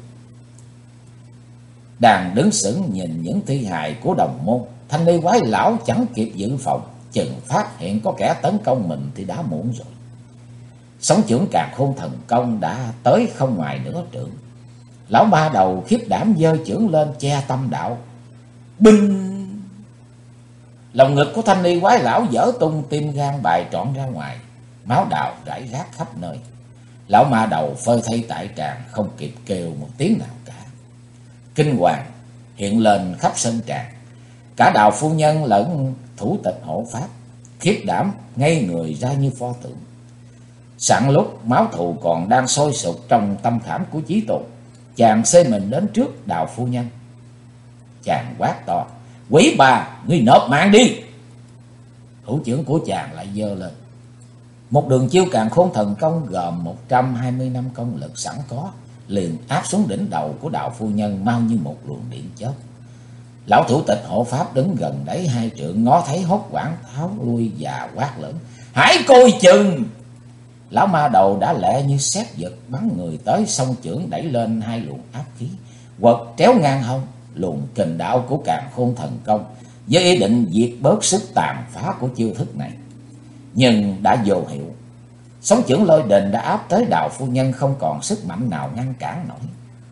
Đang đứng sững nhìn những thi hài của đồng môn, Thanh Y quái lão chẳng kịp dự phòng, chừng phát hiện có kẻ tấn công mình thì đã muộn rồi. Sóng chưởng Càn Khôn Thần Công đã tới không ngoài nửa trượng. Lão ma đầu khiếp đảm giơ chưởng lên che tâm đạo. Binh! Lòng ngực của Thanh Y quái lão vỡ tung, tim gan bài trọn ra ngoài, máu đào rải rác khắp nơi. Lão ma đầu phơi thây tại tràng, không kịp kêu một tiếng nào cả. Kinh hoàng hiện lên khắp sân tràng. Cả Đào phu nhân lẫn thủ tịch hộ pháp khiếp đảm ngây người ra như pho tượng. Sẵn lúc máu thù còn đang sôi sục trong tâm khảm của Chí Tôn, chàng xê mình đến trước Đào phu nhân. Chàng quát to: "Quỷ bà, ngươi nộp mạng đi!" Hữu chưởng của chàng lại giơ lên. Một đường chiêu Càn Khôn Thần Công gồm 120 năm công lực sẵn có, liền áp xuống đỉnh đầu của Đạo phu nhân mau như một luồng điện chớp. Lão thủ tịch hộ pháp đứng gần đấy 2 trượng, ngó thấy hốt hoảng tháo lui và quát lớn: "Hãy coi chừng!" Lão ma đầu đã lẹ như sét giật bắn người tới, song chưởng đẩy lên 2 luồng áp khí, quật tréo ngang hông luồng kình đạo của Càn Khôn thần công, với ý định diệt bớt sức tàn phá của chiêu thức này. Nhưng đã vô hiệu. Sóng chưởng lôi đình đã áp tới Đạo phu nhân, không còn sức mạnh nào ngăn cản nổi.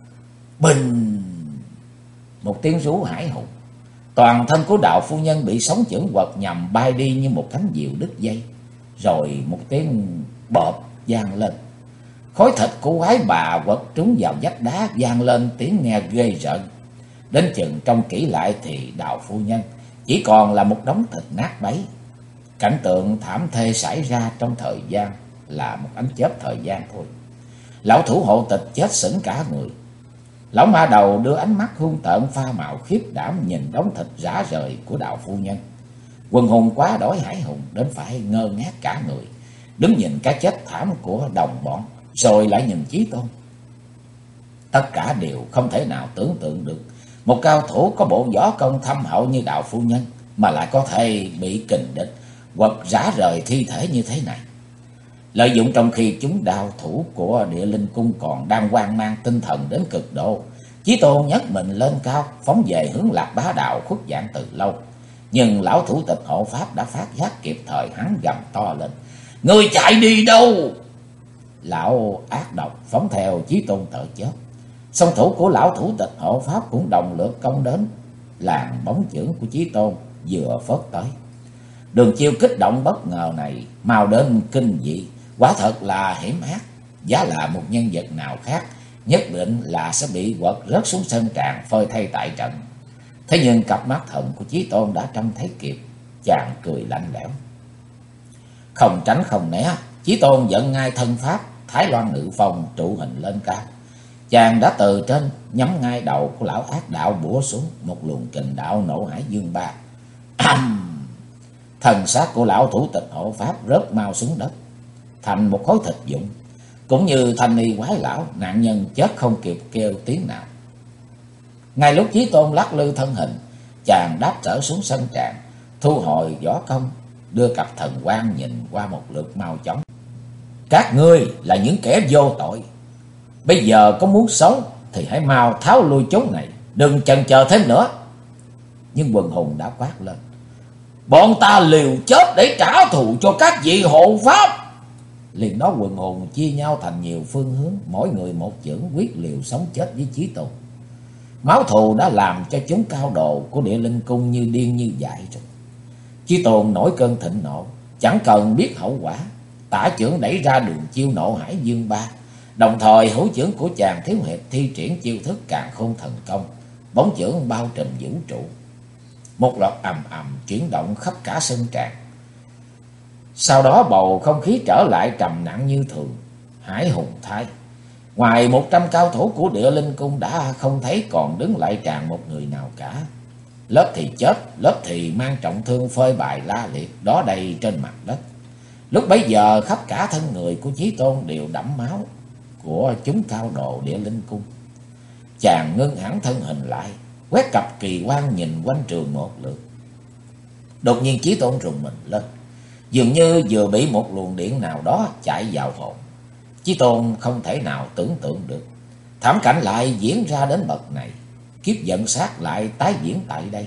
Bình! Một tiếng rú hải hùng. Toàn thân của Đạo phu nhân bị sóng chưởng quật nhằm bay đi như một cánh diều đứt dây. Rồi một tiếng bộp vang lên. Khối thịt của quái bà quật trúng vào vách đá, vang lên tiếng nghe ghê rợn. Đến chừng trông kỹ lại thì Đạo phu nhân chỉ còn là một đống thịt nát bấy. Cảnh tượng thảm thê xảy ra trong thời gian là một ánh chớp thời gian thôi. Lão thủ hộ tịch chết sững cả người. Lão ma đầu đưa ánh mắt hung tợn pha màu khiếp đảm nhìn đống thịt rã rời của Đạo phu nhân. Quần hùng quá đói hải hùng đến phải ngơ ngác cả người, đứng nhìn cái chết thảm của đồng bọn, rồi lại nhìn Chí Tôn. Tất cả đều không thể nào tưởng tượng được một cao thủ có bộ võ công thâm hậu như Đạo phu nhân mà lại có thể bị kình địch quật rã rời thi thể như thế này. Lợi dụng trong khi chúng đao thủ của Địa Linh Cung còn đang hoang mang tinh thần đến cực độ, Chí Tôn nhấc mình lên cao phóng về hướng Lạc Bá Đạo khuất dạng từ lâu. Nhưng lão thủ tịch hộ pháp đã phát giác kịp thời, hắn gầm to lên: "Ngươi chạy đi đâu?" Lão ác độc phóng theo Chí Tôn tợ chớp. Song thủ của lão thủ tịch hộ pháp cũng đồng lượt công đến. Làn bóng chưởng của Chí Tôn vừa phớt tới. Đường chiêu kích động bất ngờ này mau đến kinh dị, quả thật là hiểm ác. Giá là một nhân vật nào khác nhất định là sẽ bị quật rớt xuống sân tràng phơi thay tại trận. Thế nhưng cặp mắt thần của Chí Tôn đã trông thấy kịp. Chàng cười lạnh lẽo, không tránh không né. Chí Tôn dẫn ngay thân pháp Thái Loan Ngự Phong trụ hình lên cao. Chàng đã từ trên nhắm ngay đầu của lão ác đạo bủa xuống một luồng kình đạo nổ hải dương ba. Thần xác của lão thủ tịch hộ pháp rớt mau xuống đất thành một khối thịt vụn. Cũng như thanh y quái lão, nạn nhân chết không kịp kêu tiếng nào. Ngay lúc Chí Tôn lắc lư thân hình, chàng đáp trở xuống sân tràng, thu hồi võ công, đưa cặp thần quang nhìn qua một lượt mau chóng. "Các ngươi là những kẻ vô tội. Bây giờ có muốn sống thì hãy mau tháo lui chốn này, đừng chần chờ thêm nữa." Nhưng quần hùng đã quát lên: "Bọn ta liều chết để trả thù cho các vị hộ pháp." Liền đó quần hùng chia nhau thành nhiều phương hướng, mỗi người một chưởng quyết liều sống chết với Chí Tôn. Máu thù đã làm cho chúng cao đồ của Địa Linh Cung như điên như dại rồi. Chí Tôn nổi cơn thịnh nộ, chẳng cần biết hậu quả, tả chưởng đẩy ra đường chiêu nộ hải dương ba. Đồng thời hữu chưởng của chàng thiếu hiệp thi triển chiêu thức Càn Khôn thần công, bóng chưởng bao trùm vũ trụ. Một loạt ầm ầm chuyển động khắp cả sân tràng. Sau đó bầu không khí trở lại trầm nặng như thường. Hải hùng thay, ngoài 100 cao thủ của Địa Linh Cung đã không thấy còn đứng lại tràng một người nào cả. Lớp thì chết, lớp thì mang trọng thương phơi bày la liệt đó đầy trên mặt đất. Lúc bấy giờ khắp cả thân người của Chí Tôn đều đẫm máu của chúng cao đồ Địa Linh Cung. Chàng ngưng hẳn thân hình lại, quét cặp kỳ quan nhìn quanh trường một lượt. Đột nhiên Chí Tôn rùng mình lên, dường như vừa bị một luồng điện nào đó chạy vào hồn. Chí Tôn không thể nào tưởng tượng được thảm cảnh lại diễn ra đến bậc này. Kiếp giận sát lại tái diễn tại đây.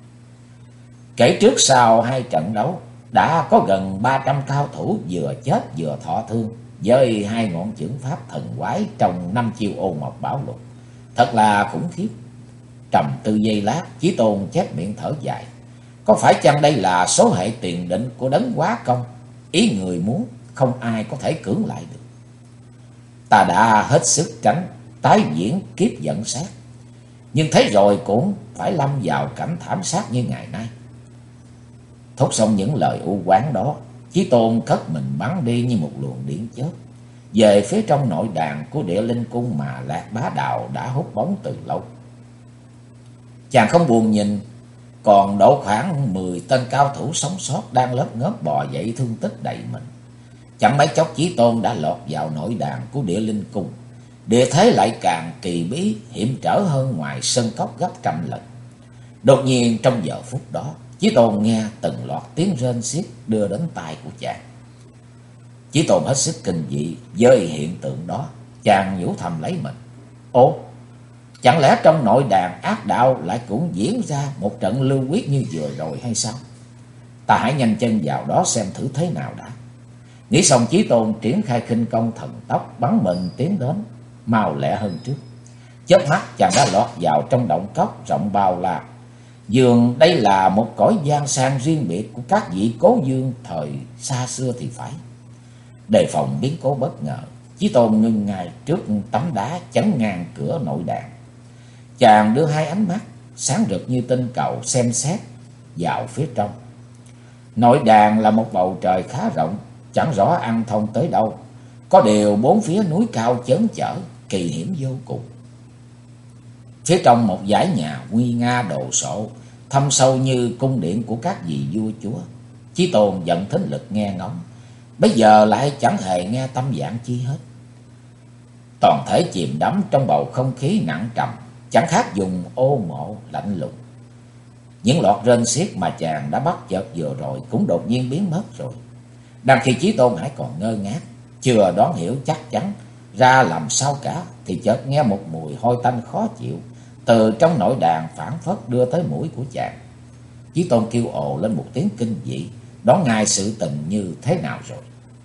Kể trước sau 2 trận đấu, đã có gần 300 cao thủ vừa chết vừa thọ thương với 2 ngọn chưởng pháp thần quái trong 5 chiêu ô mộc bảo lục. Thật là khủng khiếp. Trầm tư giây lát, Chí Tôn chép miệng thở dài. Có phải chăng đây là số hệ tiền định của đấng hóa công? Ý người muốn, không ai có thể cưỡng lại được. Ta đã hết sức tránh tái diễn kiếp giận sát, nhưng thế rồi cũng phải lâm vào cảnh thảm sát như ngày nay. Thốt xong những lời u oán đó, Chí Tôn cất mình bắn đi như một luồng điện chớp về phía trong nội đàn của Địa Linh Cung mà Lạc Bá Đạo đã hút bóng từ lâu. Chàng không buồn nhìn, còn độ khoảng 10 tên cao thủ sống sót đang lớp ngớp bò dậy thương tích đầy mình. Chẳng mấy chốc Chí Tôn đã lọt vào nội đàn của Địa Linh Cung. địa thế lại càng kỳ bí hiểm trở hơn ngoài sân cốc gấp trăm lần. Đột nhiên trong giờ phút đó, Chí Tôn nghe từng loạt tiếng rên xiết đưa đến tai của chàng. Chí Tôn hết sức kinh dị với hiện tượng đó, chàng nhủ thầm lấy mình: ồ, chẳng lẽ trong nội đàn ác đạo lại cũng diễn ra một trận lưu huyết như vừa rồi hay sao? Ta hãy nhanh chân vào đó xem thử thế nào đã. Nghĩ xong, Chí Tôn triển khai khinh công thần tốc bắn mình tiến đến, mau lẹ hơn trước. Chớp mắt chàng đã lọt vào trong động cốc rộng bao la. Dường đây là một cõi gian sang riêng biệt của các vị cố vương thời xa xưa thì phải. Đề phòng biến cố bất ngờ, Chí Tôn ngưng ngay trước tấm đá chắn ngang cửa nội đàn. Chàng đưa hai ánh mắt sáng rực như tinh cầu xem xét vào phía trong. Nội đàn là một bầu trời khá rộng, chẳng rõ ăn thông tới đâu. Có điều bốn phía núi cao chớn chở, kỳ hiểm vô cùng. Phía trong một dãy nhà nguy nga đồ sộ, thâm sâu như cung điện của các vị vua chúa. Chí Tôn dần thính lực nghe ngóng, bây giờ lại chẳng hề nghe tâm dạng chi hết. Toàn thể chìm đắm trong bầu không khí nặng trầm, chẳng khác dùng ô mộ lạnh lùng. Những loạt rên xiết mà chàng đã bắt chợt vừa rồi cũng đột nhiên biến mất rồi. Đang khi Chí Tôn hãy còn ngơ ngác, chưa đoán hiểu chắc chắn ra làm sao cả, thì chợt nghe một mùi hôi tanh khó chịu từ trong nội đàn phảng phất đưa tới mũi của chàng. Chí Tôn kêu ồ lên một tiếng kinh dị, đoán ngay sự tình như thế nào rồi.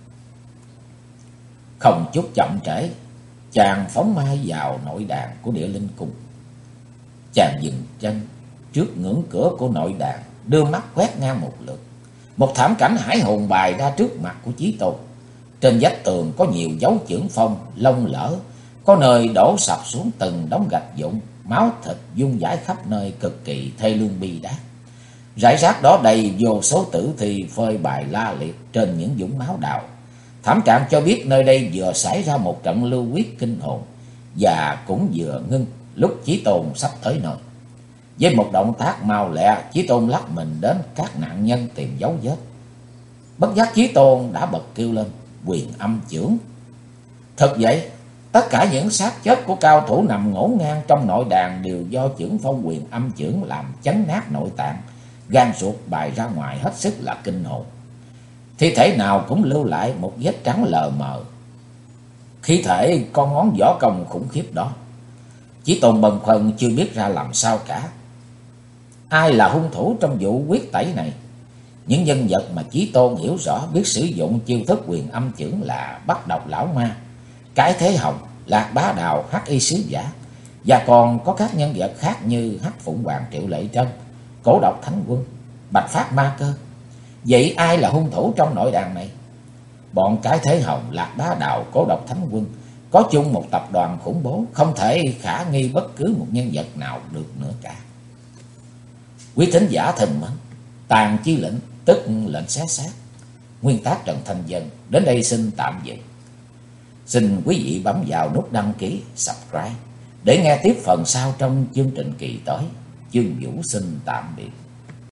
Không chút chậm trễ, chàng phóng mai vào nội đàn của Địa Linh Cung. Chàng dừng chân trước ngưỡng cửa của nội đàn, đưa mắt quét ngang một lượt. Một thảm cảnh hãi hùng bày ra trước mặt của Chí Tôn. Trên vách tường có nhiều dấu chưởng phong, lông lỡ, có nơi đổ sập xuống từng đống gạch vụn, máu thịt vung vãi khắp nơi, cực kỳ thê lương bi đát. Rải rác đó đầy vô số tử thi phơi bày la liệt trên những vũng máu đào. Thảm trạng cho biết nơi đây vừa xảy ra một trận lưu huyết kinh hồn, và cũng vừa ngưng lúc Chí Tôn sắp tới nơi. Với một động tác mau lẹ, Chí Tôn lắc mình đến các nạn nhân tìm dấu vết. Bất giác Chí Tôn đã bật kêu lên: Quyền Âm Chưởng! Thật vậy, tất cả những xác chết của cao thủ nằm ngổn ngang trong nội đàn đều do chưởng phong Quyền Âm Chưởng làm chấn nát nội tạng, gan ruột bày ra ngoài hết sức là kinh hồn. Thi thể nào cũng lưu lại một vết trắng lờ mờ, khí thể con ngón võ công khủng khiếp đó. Chí Tôn bần khoăn chưa biết ra làm sao cả. Ai là hung thủ trong vụ quyết tẩy này? Những nhân vật mà Chí Tôn hiểu rõ biết sử dụng chiêu thức Quyền Âm Chưởng là Bắc Độc Lão Ma, Cái Thế Hồng, Lạc Bá Đào, Hắc Y Sứ Giả, và còn có các nhân vật khác như Hắc Phụng Hoàng Triệu Lệ Trân, Cổ Độc Thánh Quân, Bạch Phát Ma Cơ. Vậy ai là hung thủ trong nội đàn này? Bọn Cái Thế Hồng, Lạc Bá Đào, Cổ Độc Thánh Quân có chung một tập đoàn khủng bố, không thể khả nghi bất cứ một nhân vật nào được nữa cả. Quý thính giả thân mến, Tàn Chi Lệnh tức lệnh xé xác, nguyên tác Trần Thanh Dân đến đây xin tạm dừng. Xin quý vị bấm vào nút đăng ký, subscribe để nghe tiếp phần sau trong chương trình kỳ tới. Chương Vũ xin tạm biệt.